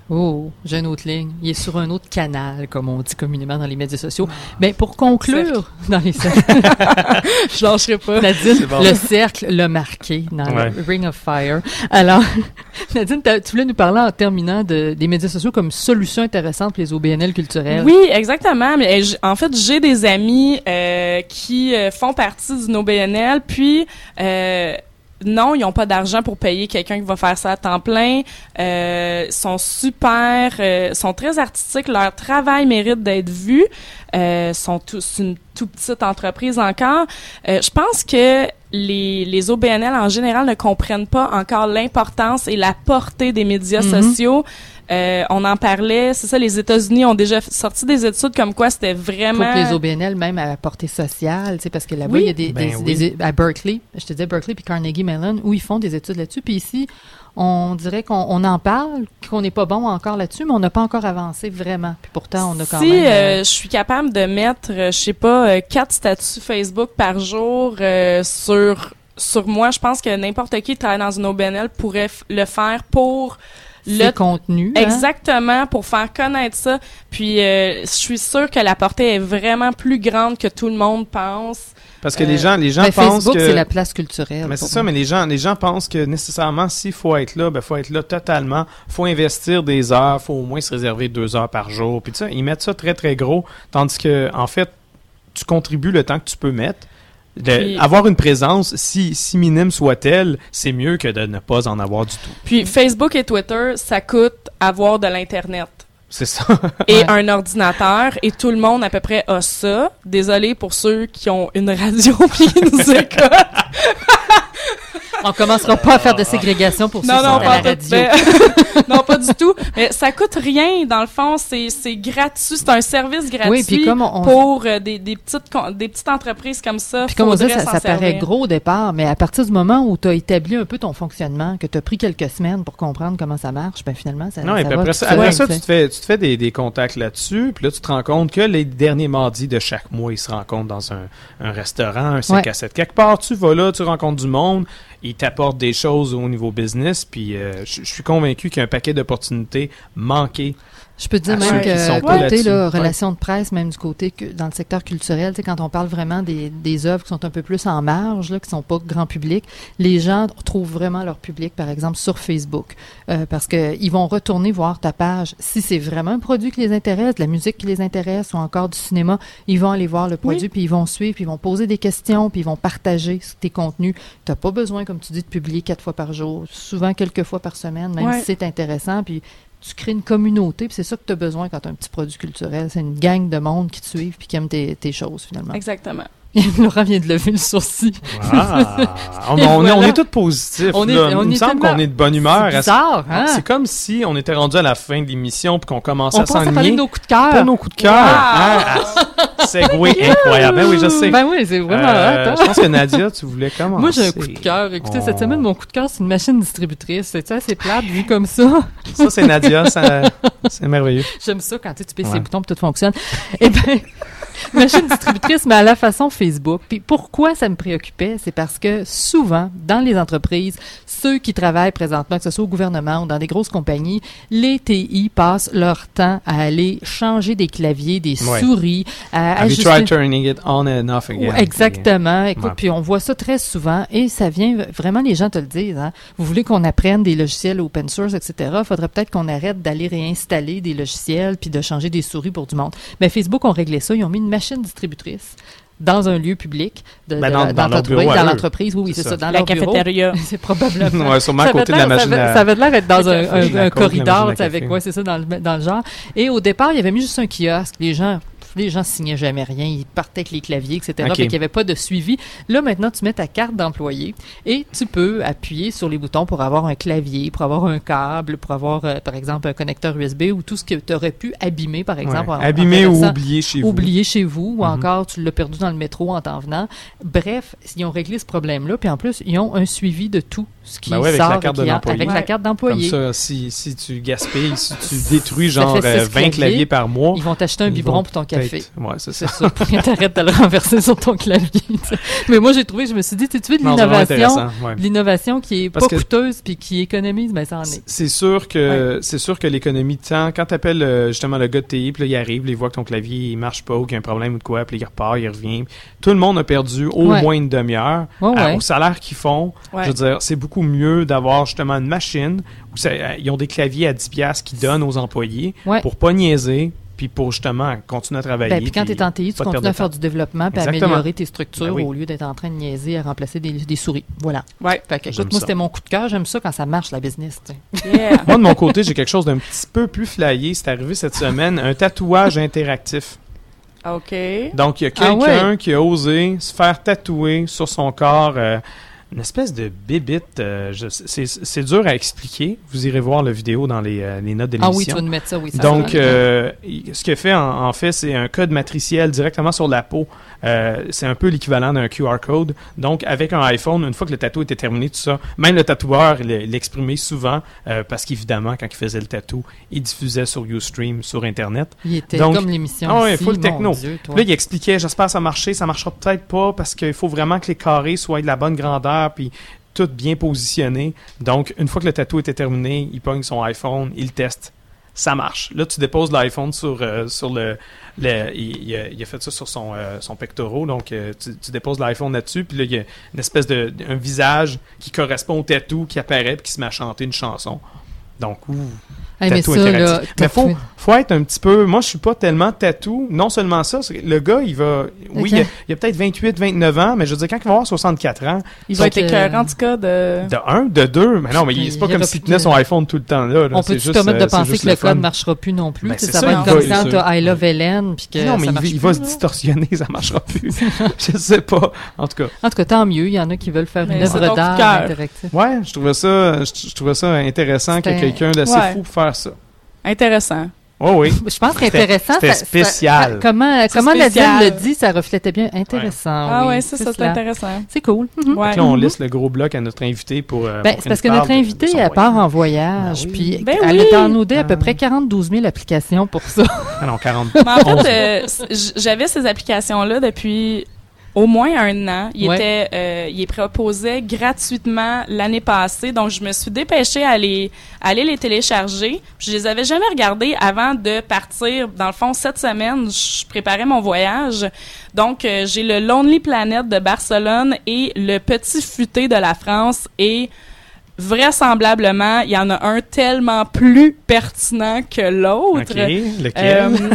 Oh, j'ai une autre ligne. Il est sur un autre canal, comme on dit communément dans les médias sociaux. Ben, pour conclure, dans les cercles, je lâcherai pas. Nadine, bon. le cercle l'a marqué dans Ouais. le Ring of Fire. Alors, Nadine, t'as- tu voulais nous parler en terminant de, des médias sociaux comme solution intéressante pour les O B N L culturels. Oui, exactement. Mais euh, j- en fait, j'ai des amis euh, qui euh, font partie d'une O B N L, puis euh, non, ils n'ont pas d'argent pour payer quelqu'un qui va faire ça à temps plein. Euh, sont super, euh, sont très artistiques. Leur travail mérite d'être vu. Euh, sont tous une toute petite entreprise encore. Euh, je pense que les, les O B N L en général ne comprennent pas encore l'importance et la portée des médias Mhm. sociaux. Euh, on en parlait, c'est ça, les États-Unis ont déjà f- sorti des études comme quoi c'était Pour vraiment... que les O B N L, même à portée sociale, tu sais, parce que là-bas, Oui. il y a des, Ben des, oui. des- à Berkeley, je te disais Berkeley puis Carnegie Mellon, où ils font des études là-dessus. Puis ici, on dirait qu'on on en parle, qu'on n'est pas bon encore là-dessus, mais on n'a pas encore avancé vraiment. Puis pourtant, on a quand si même... euh, euh, je suis capable de mettre, euh, je sais pas, euh, quatre statuts Facebook par jour euh, sur sur moi, je pense que n'importe qui qui travaille dans une O B N L pourrait f- le faire pour le le contenu. hein. exactement pour faire connaître ça. Puis euh, je suis sûre que la portée est vraiment plus grande que tout le monde pense. Parce que Euh, les gens, les gens Ben, pensent Facebook, que... c'est la place culturelle. Mais c'est pour ça, moi. mais les gens, les gens pensent que nécessairement, s'il faut être là, ben faut être là totalement. Faut investir des heures, faut au moins se réserver deux heures par jour. Puis ça, ils mettent ça très très gros, tandis que en fait, tu contribues le temps que tu peux mettre. De- Puis- avoir une présence, si, si minime soit-elle, c'est mieux que de ne pas en avoir du tout. Puis Facebook et Twitter, ça coûte avoir de l'internet. C'est ça. Et Ouais. un ordinateur, et tout le monde à peu près a ça. Désolé pour ceux qui ont une radio puis qui nous écoutent. On commencera pas à faire de ségrégation pour ceux Non, qui non, sont à pas la tout, radio. ben, non, pas du tout. Mais ça coûte rien, dans le fond. C'est, c'est gratuit. C'est un service gratuit Oui, puis comme on- pour euh, des, des, petites, con- des petites entreprises comme ça. Puis comme on dit, Faudrait ça, s'en ça paraît servir. gros au départ, mais à partir du moment où tu as établi un peu ton fonctionnement, que tu as pris quelques semaines pour comprendre comment ça marche, ben finalement, ça, Non, ça et puis va après tout ça, seul, après ça, tu tu sais. te fais, tu te fais des, des contacts là-dessus, puis là, tu te rends compte que les derniers mardis de chaque mois, ils se rencontrent dans un, un restaurant, un cinq Ouais. à sept. Quelque part, tu vas là, tu rencontres du monde, ils t'apportent des choses au niveau business, puis euh, je je suis convaincu qu'il y a un paquet d'opportunités manquées. Je peux te dire à même ceux qui sont que pas côté là-dessus. là, Ouais. relations de presse, même du côté que dans le secteur culturel, tu sais, quand on parle vraiment des, des œuvres qui sont un peu plus en marge, là, qui sont pas grand public, les gens trouvent vraiment leur public, par exemple, sur Facebook. Euh, parce que ils vont retourner voir ta page. Si c'est vraiment un produit qui les intéresse, de la musique qui les intéresse ou encore du cinéma, ils vont aller voir le produit, Oui. puis ils vont suivre, puis ils vont poser des questions, puis ils vont partager tes contenus. Tu n'as pas besoin, comme tu dis, de publier quatre fois par jour, souvent quelques fois par semaine, même Ouais. si c'est intéressant. Puis tu crées une communauté, puis c'est ça que tu as besoin quand tu as un petit produit culturel. C'est une gang de monde qui te suivent puis qui aiment tes, tes choses, finalement. Exactement. Laurent vient de lever le sourcil. Ah, on, Et on est, on voilà. est tous positifs. On est- là. on Il me est semble tellement- qu'on est de bonne humeur. C'est bizarre, hein? C'est comme si on était rendu à la fin de l'émission puis qu'on commençait On à pense à parler s'ennuyer. de nos coups de cœur. Pas nos coups de cœur. Hein? Ah, segway incroyable. Ben oui, je sais. Ben oui, c'est vraiment Euh, hot, hein? Je pense que Nadia, tu voulais commencer. Moi, j'ai un coup de cœur. Écoutez, cette Oh. semaine, mon coup de cœur, c'est une machine distributrice. C'est assez plate, vu comme ça. Ça, c'est Nadia. ça- C'est merveilleux. J'aime ça quand tu sais, tu pèses Ouais. ces boutons et tout fonctionne. Eh bien, machine distributrice, mais à la façon Facebook. Puis pourquoi ça me préoccupait? C'est parce que souvent, dans les entreprises, ceux qui travaillent présentement, que ce soit au gouvernement ou dans des grosses compagnies, les T I passent leur temps à aller changer des claviers, des Ouais. souris, à Have you ajuster- tried turning it on and off again? Ouais, exactement. Écoute, Ouais. puis on voit ça très souvent et ça vient vraiment, les gens te le disent. Hein? Vous voulez qu'on apprenne des logiciels open source, et cetera. Faudrait peut-être qu'on arrête d'aller réinstaller des logiciels puis de changer des souris pour du monde. Mais Facebook ont réglé ça. Ils ont mis une machine distributrice dans un lieu public de, Ben, de- dans- dans leur l'entreprise, bureau à dans eux. l'entreprise. Oui, oui, C'est c'est ça. ça, dans La leur bureau. cafétéria. C'est probablement. Ouais, sûrement à Ça avait côté de la l'air- machine ça avait, à- ça avait l'air d'être dans un, café. un- À un côté de la corridor, machine à tu sais, avec café. quoi, c'est ça, dans le, dans le genre. Et au départ, il y avait mis juste un kiosque. Les gens, les gens signaient jamais rien. Ils partaient avec les claviers, et cetera. Ok. Fait qu'il n'y avait pas de suivi. Là, maintenant, tu mets ta carte d'employé et tu peux appuyer sur les boutons pour avoir un clavier, pour avoir un câble, pour avoir, euh, par exemple, un connecteur U S B ou tout ce que tu aurais pu abîmer, par exemple. Ouais. en- Abîmer en ou traversant- oublier chez vous. oublié chez vous, ou Mhm. encore tu l'as perdu dans le métro en t'en venant. Bref, ils ont réglé ce problème-là, puis en plus, ils ont un suivi de tout ce qui Ben ouais, avec sort la carte et qui de entre l'employé. avec la Ouais. carte Comme d'employé. ça, si, si tu gaspilles, si tu détruis Ça genre fait seize euh, vingt claviers. claviers par mois, Ils vont t'acheter un Ils biberon vont pour ton payer café. Ouais, c'est C'est ça. ça, pour que t'arrêtes de le renverser sur ton clavier. t'sais. Mais moi, j'ai trouvé, je me suis dit, tu veux de Non, c'est vraiment l'innovation, intéressant, ouais. de l'innovation qui est Parce pas que- coûteuse puis qui économise, ben ça en est. C'est sûr que c'est sûr que l'économie de temps, quand t'appelles euh, justement le gars de T I, puis là il arrive, là, il voit que ton clavier il marche pas ou qu'il y a un problème ou de quoi, puis il repart, il revient. Tout le monde a perdu au Ouais. moins une demi-heure. Ouais, Euh, ouais. au salaire qu'ils font, Ouais. je veux dire, c'est beaucoup mieux d'avoir justement une machine où ça- euh, ils ont des claviers à dix piastres qu'ils donnent aux employés Ouais. pour pas niaiser, puis pour justement continuer à travailler. Ben, puis quand tu es en T I, tu pas de continues perte à de faire temps. du développement puis à Exactement. améliorer tes structures Ben oui. au lieu d'être en train de niaiser à remplacer des, des souris. Voilà. Ouais. Fait que, J'aime écoute, moi, ça. c'était mon coup de cœur. J'aime ça quand ça marche, la business. t'sais. Yeah. Moi, de mon côté, j'ai quelque chose d'un petit peu plus flyé. C'est arrivé cette semaine, un tatouage interactif. OK. Donc, il y a Ah quelqu'un ouais. qui a osé se faire tatouer sur son corps euh, une espèce de bébite. euh, je- c'est, c'est dur à expliquer. Vous irez voir la vidéo dans les, euh, les notes de Ah l'émission. oui, tu vas nous mettre ça, oui. Ça Donc, va. euh, il- ce qu'il fait, en, en fait, c'est un code matriciel directement sur la peau. Euh, c'est un peu l'équivalent d'un Q R code. Donc, avec un iPhone, une fois que le tatou était terminé, tout ça, même le tatoueur il l'exprimait souvent euh, parce qu'évidemment, quand il faisait le tatou, il diffusait sur Ustream, sur Internet. Il était donc- comme l'émission Ah ouais, ici, full mon techno. Dieu, toi. Là, il expliquait, j'espère que ça marchait, ça marchera peut-être pas parce qu'il faut vraiment que les carrés soient de la bonne grandeur puis tout bien positionné. Donc, une fois que le tatou était terminé, il pogne son iPhone, il le teste. Ça marche. Là, tu déposes l'iPhone sur, euh, sur le... le il, il a, il a fait ça sur son, euh, son pectoral. Donc, euh, tu, tu déposes l'iPhone là-dessus. Puis là, il y a une espèce de... un visage qui correspond au tatou qui apparaît puis qui se met à chanter une chanson. Donc, ouh... Hey, mais tatou ça, interactif. là, Mais faut, tatouer. faut être un petit peu... Moi, je suis pas tellement tatou. Non seulement ça, c'est que le gars, il va... Oui, Ok. il a, il a peut-être vingt-huit, vingt-neuf ans, mais je veux dire, quand il va avoir soixante-quatre ans, Il va Donc, être écœurant, euh, en tout cas, de... de un, de deux, mais non, mais il- c'est pas Il y comme aura s'il plus tenait de- son iPhone tout le temps là. là. On C'est peut-tu juste, te permettre euh, de c'est penser juste que le fun. code ne marchera plus non plus? Ben, Tu sais, c'est ça ça, va il être va- comme c'est quand sûr. t'as I Love Hélène, puis que Non, mais ça il, marche va- il plus, va se là. distorsionner, ça marchera plus. Je sais pas. En tout cas. En tout cas, tant mieux. Il y en a qui veulent faire Mais une c'est œuvre ton coup de d'art cœur. interactive. Ouais, je trouvais ça, je, je trouvais ça intéressant que C'était- quelqu'un d'assez Ouais. fou pour faire ça. Intéressant. Oh oui. Je pense C'était- qu'intéressant, c'était ça- ça- spécial. comment C'est comment Nadine spécial. le dit, ça reflétait bien. Intéressant. Ah oui, ouais, ça, ça, c'est cela. intéressant. C'est cool. Mhm. Ouais. Là, on laisse le gros bloc à notre invité pour. euh, Ben, pour c'est qu'il parce que nous notre parle de- de invitée, son elle part voyage. en voyage, Ben oui. puis Ben elle oui. a downloadé à peu Ah. près quarante-douze mille applications pour ça. Ah non, quarante. Mais en fait, euh, c- j- j'avais ces applications-là depuis au moins un an. Il Ouais. était, euh, il les proposait gratuitement l'année passée, donc je me suis dépêchée à les, à aller les télécharger. Je les avais jamais regardées avant de partir. Dans le fond, cette semaine, je préparais mon voyage. Donc, euh, j'ai le Lonely Planet de Barcelone et le Petit Futé de la France et vraisemblablement, il y en a un tellement plus pertinent que l'autre. Ok, lequel? Euh,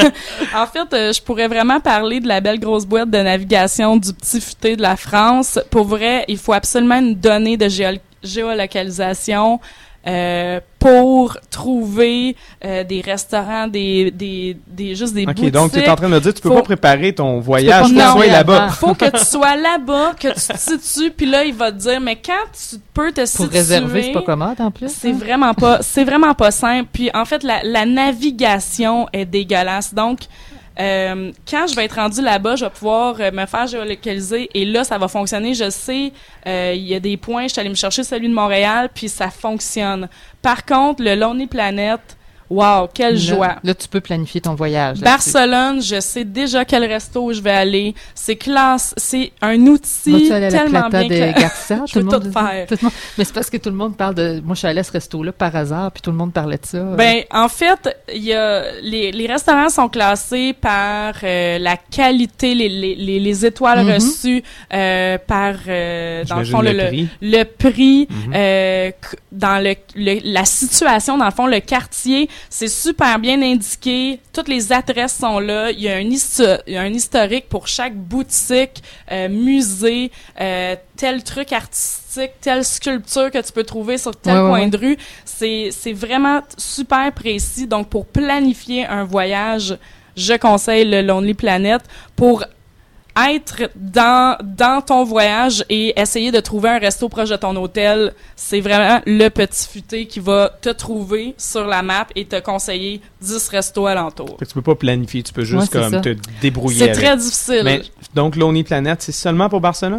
en fait, euh, je pourrais vraiment parler de la belle grosse boîte de navigation du Petit Futé de la France. Pour vrai, il faut absolument une donnée de géo- géolocalisation euh, pour trouver euh, des restaurants, des, des, des juste des Ok, boutiques. donc tu es en train de me dire que tu peux Faut- pas préparer ton voyage, pas faut que tu non, sois mais là-bas. avant. Faut que tu sois là-bas, que tu te situes, puis là, il va te dire, mais quand tu peux te Pour situer... réserver, c'est pas commode en plus. C'est hein? vraiment pas, c'est vraiment pas simple. Puis en fait, la, la navigation est dégueulasse. Donc, euh, quand je vais être rendu là-bas, je vais pouvoir euh, me faire géolocaliser et là, ça va fonctionner. Je sais, euh, il y a des points. Je suis allée me chercher celui de Montréal, puis ça fonctionne. Par contre, le Lonely Planet, wow, quelle Là- joie! Là, tu peux planifier ton voyage. là-dessus. Barcelone, je sais déjà quel resto je vais aller. C'est classe, c'est un outil Vas-tu aller à la tellement Plata bien de que- Garcia? Je veux le monde tout dit- faire. tout le monde- Mais c'est parce que tout le monde parle de... Moi, je suis allée à ce resto-là par hasard, puis tout le monde parlait de ça. Ben, en fait, il y a les, les restaurants sont classés par euh, la qualité, les, les, les, les étoiles Mhm. reçues euh, par euh, dans le J'imagine fond le, le le, prix. le prix, Mhm. euh, c- dans le, le la situation, dans le fond le quartier, c'est super bien indiqué. Toutes les adresses sont là. Il y a un, histo- il y a un historique pour chaque boutique, euh, musée, euh, tel truc artistique, telle sculpture que tu peux trouver sur tel Ouais, ouais, coin ouais. de rue. C'est c'est vraiment super précis. Donc, pour planifier un voyage, je conseille le Lonely Planet pour être dans dans ton voyage et essayer de trouver un resto proche de ton hôtel. C'est vraiment le Petit Futé qui va te trouver sur la map et te conseiller dix restos alentours. Fait que tu peux pas planifier, tu peux juste Ouais, c'est comme ça. te débrouiller C'est avec. très difficile. Mais donc Lonely Planet, c'est seulement pour Barcelone?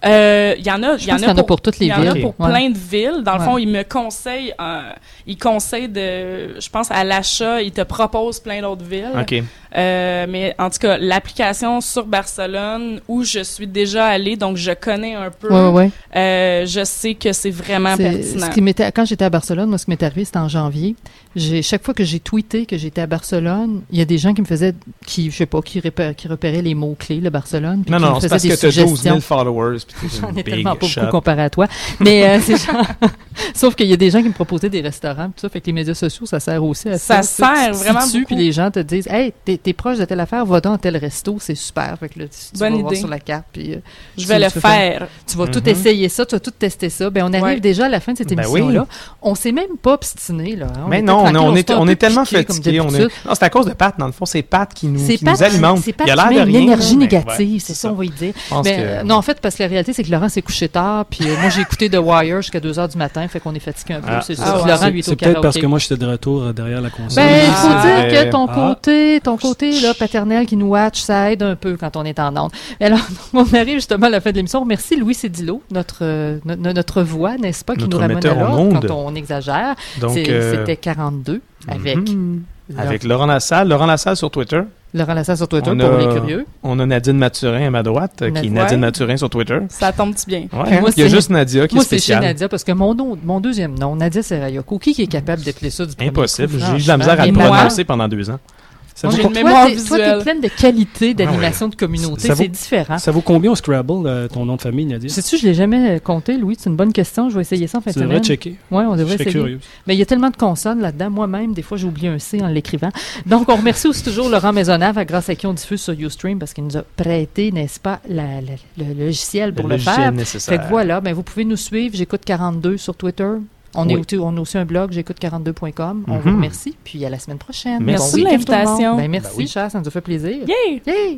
Euh, Il y en a, il y en pense qu'il y a en a pour toutes les il y en villes. a pour Ouais. plein de villes. Dans le Ouais. fond, ils me conseillent, euh, ils conseillent de, je pense à l'achat, ils te proposent plein d'autres villes. OK. Euh, mais en tout cas, l'application sur Barcelone où je suis déjà allée, donc je connais un peu. Ouais, ouais. Euh, je sais que c'est vraiment C'est- pertinent. Ce qui m'était, quand j'étais à Barcelone, moi, ce qui m'est arrivé, c'était en janvier. J'ai, chaque fois que j'ai tweeté que j'étais à Barcelone, il y a des gens qui me faisaient, qui, je sais pas, qui, repé- qui repéraient les mots-clés, le Barcelone. puis Non, qui non, me c'est faisaient parce des que tu as douze suggestions. mille followers. puis t'es J'en une ai big tellement pas shot. beaucoup comparé à toi. Mais euh, c'est genre... Sauf qu'il y a des gens qui me proposaient des restaurants, tout ça. Fait que les médias sociaux, ça sert aussi à ça. Ça Tu sais, sert tu te vraiment situes, beaucoup. Puis les gens te disent, hey, t'es, t'es proche de telle affaire, va dans tel resto, c'est super. Fait que là, tu, tu Bonne vas voir idée. sur la carte, puis euh, Je tu- vais le tu vas faire. Tu vas tout Mhm. essayer ça, tu vas tout tester ça. Ben, on arrive Ouais. déjà à la fin de cette Ben émission-là. On s'est même pas obstiné, là. On Mais était non, on, tranquille, on, s'est est, un on peu est tellement piqué, comme fatigués. On est... d'habitude. Non, c'est à cause de Pat, dans le fond. C'est Pat qui nous, C'est qui Pat nous alimente. C'est Pat Il a qui l'air met de une rien, énergie mais négative, ouais, c'est ça, on va y dire. Je pense Mais, que- euh, non, en fait, parce que la réalité, c'est que Laurent s'est couché tard, puis euh, moi, j'ai écouté The Wire jusqu'à deux heures du matin, fait qu'on est fatigué un peu, Ah. c'est Ah ça. ouais. Puis Laurent, C'est lui, est c'est au peut-être parce karaoké. que moi, j'étais de retour euh, derrière la console. Ben, il faut Ah. dire que ton Ah. côté, ton côté là, paternel qui nous watch, ça aide un peu quand on est en onde. Mais alors, on arrive justement à la fin de l'émission. Merci Louis Cédillo, notre euh, no- no- notre voix, n'est-ce pas, qui Notre nous ramène à metteur au l'ordre monde. quand on exagère. Donc, C'est- euh, C'était quarante-deux avec mhm. Laurent- Avec Laurent Lassalle. Laurent Lassalle sur Twitter. Laurent Lassalle sur Twitter On pour a- les curieux. On a Nadine Mathurin à ma droite, euh, qui est Nad- Nadine ouais. Mathurin sur Twitter. Ça tombe-tu bien? Ouais, Puis hein, moi, il y a c'est- juste Nadia qui Moi, est c'est chez spéciale. Nadia parce que mon, nom, mon deuxième nom, Nadia Serayoko, qui est capable d'appeler ça du premier Impossible. coup, J'ai eu de la misère à le franchement? Et moi, prononcer pendant deux ans. Ça moi, vous, J'ai une toi, mémoire t'es- Toi, visuelle. t'es pleine de qualités d'animation Ah de communauté. Ça vaut- C'est différent. Ça vaut combien au Scrabble, euh, ton nom de famille, Nadia? Sais-tu, je l'ai jamais compté, Louis. C'est une bonne question. Je vais essayer ça en fin de Tu devrais semaine. checker. Oui, on Je devrait serais essayer. curieux. Mais il y a tellement de consonnes là-dedans. Moi-même, des fois, j'oublie un C en l'écrivant. Donc, on remercie aussi toujours Laurent Maisonnave, grâce à qui on diffuse sur Ustream, parce qu'il nous a prêté, n'est-ce pas, la- la- le logiciel pour le, logiciel faire. nécessaire. Fait que voilà, ben, vous pouvez nous suivre. J'écoute quarante-deux sur Twitter. On, est Oui. aussi, on a aussi un blog, j'écoute quarante-deux point com. On vous Mhm. remercie. Puis à la semaine prochaine. Merci Bon de week-end, tout le monde. l'invitation. Ben, merci, Ben oui. cher, ça nous a fait plaisir. Yay! Yay!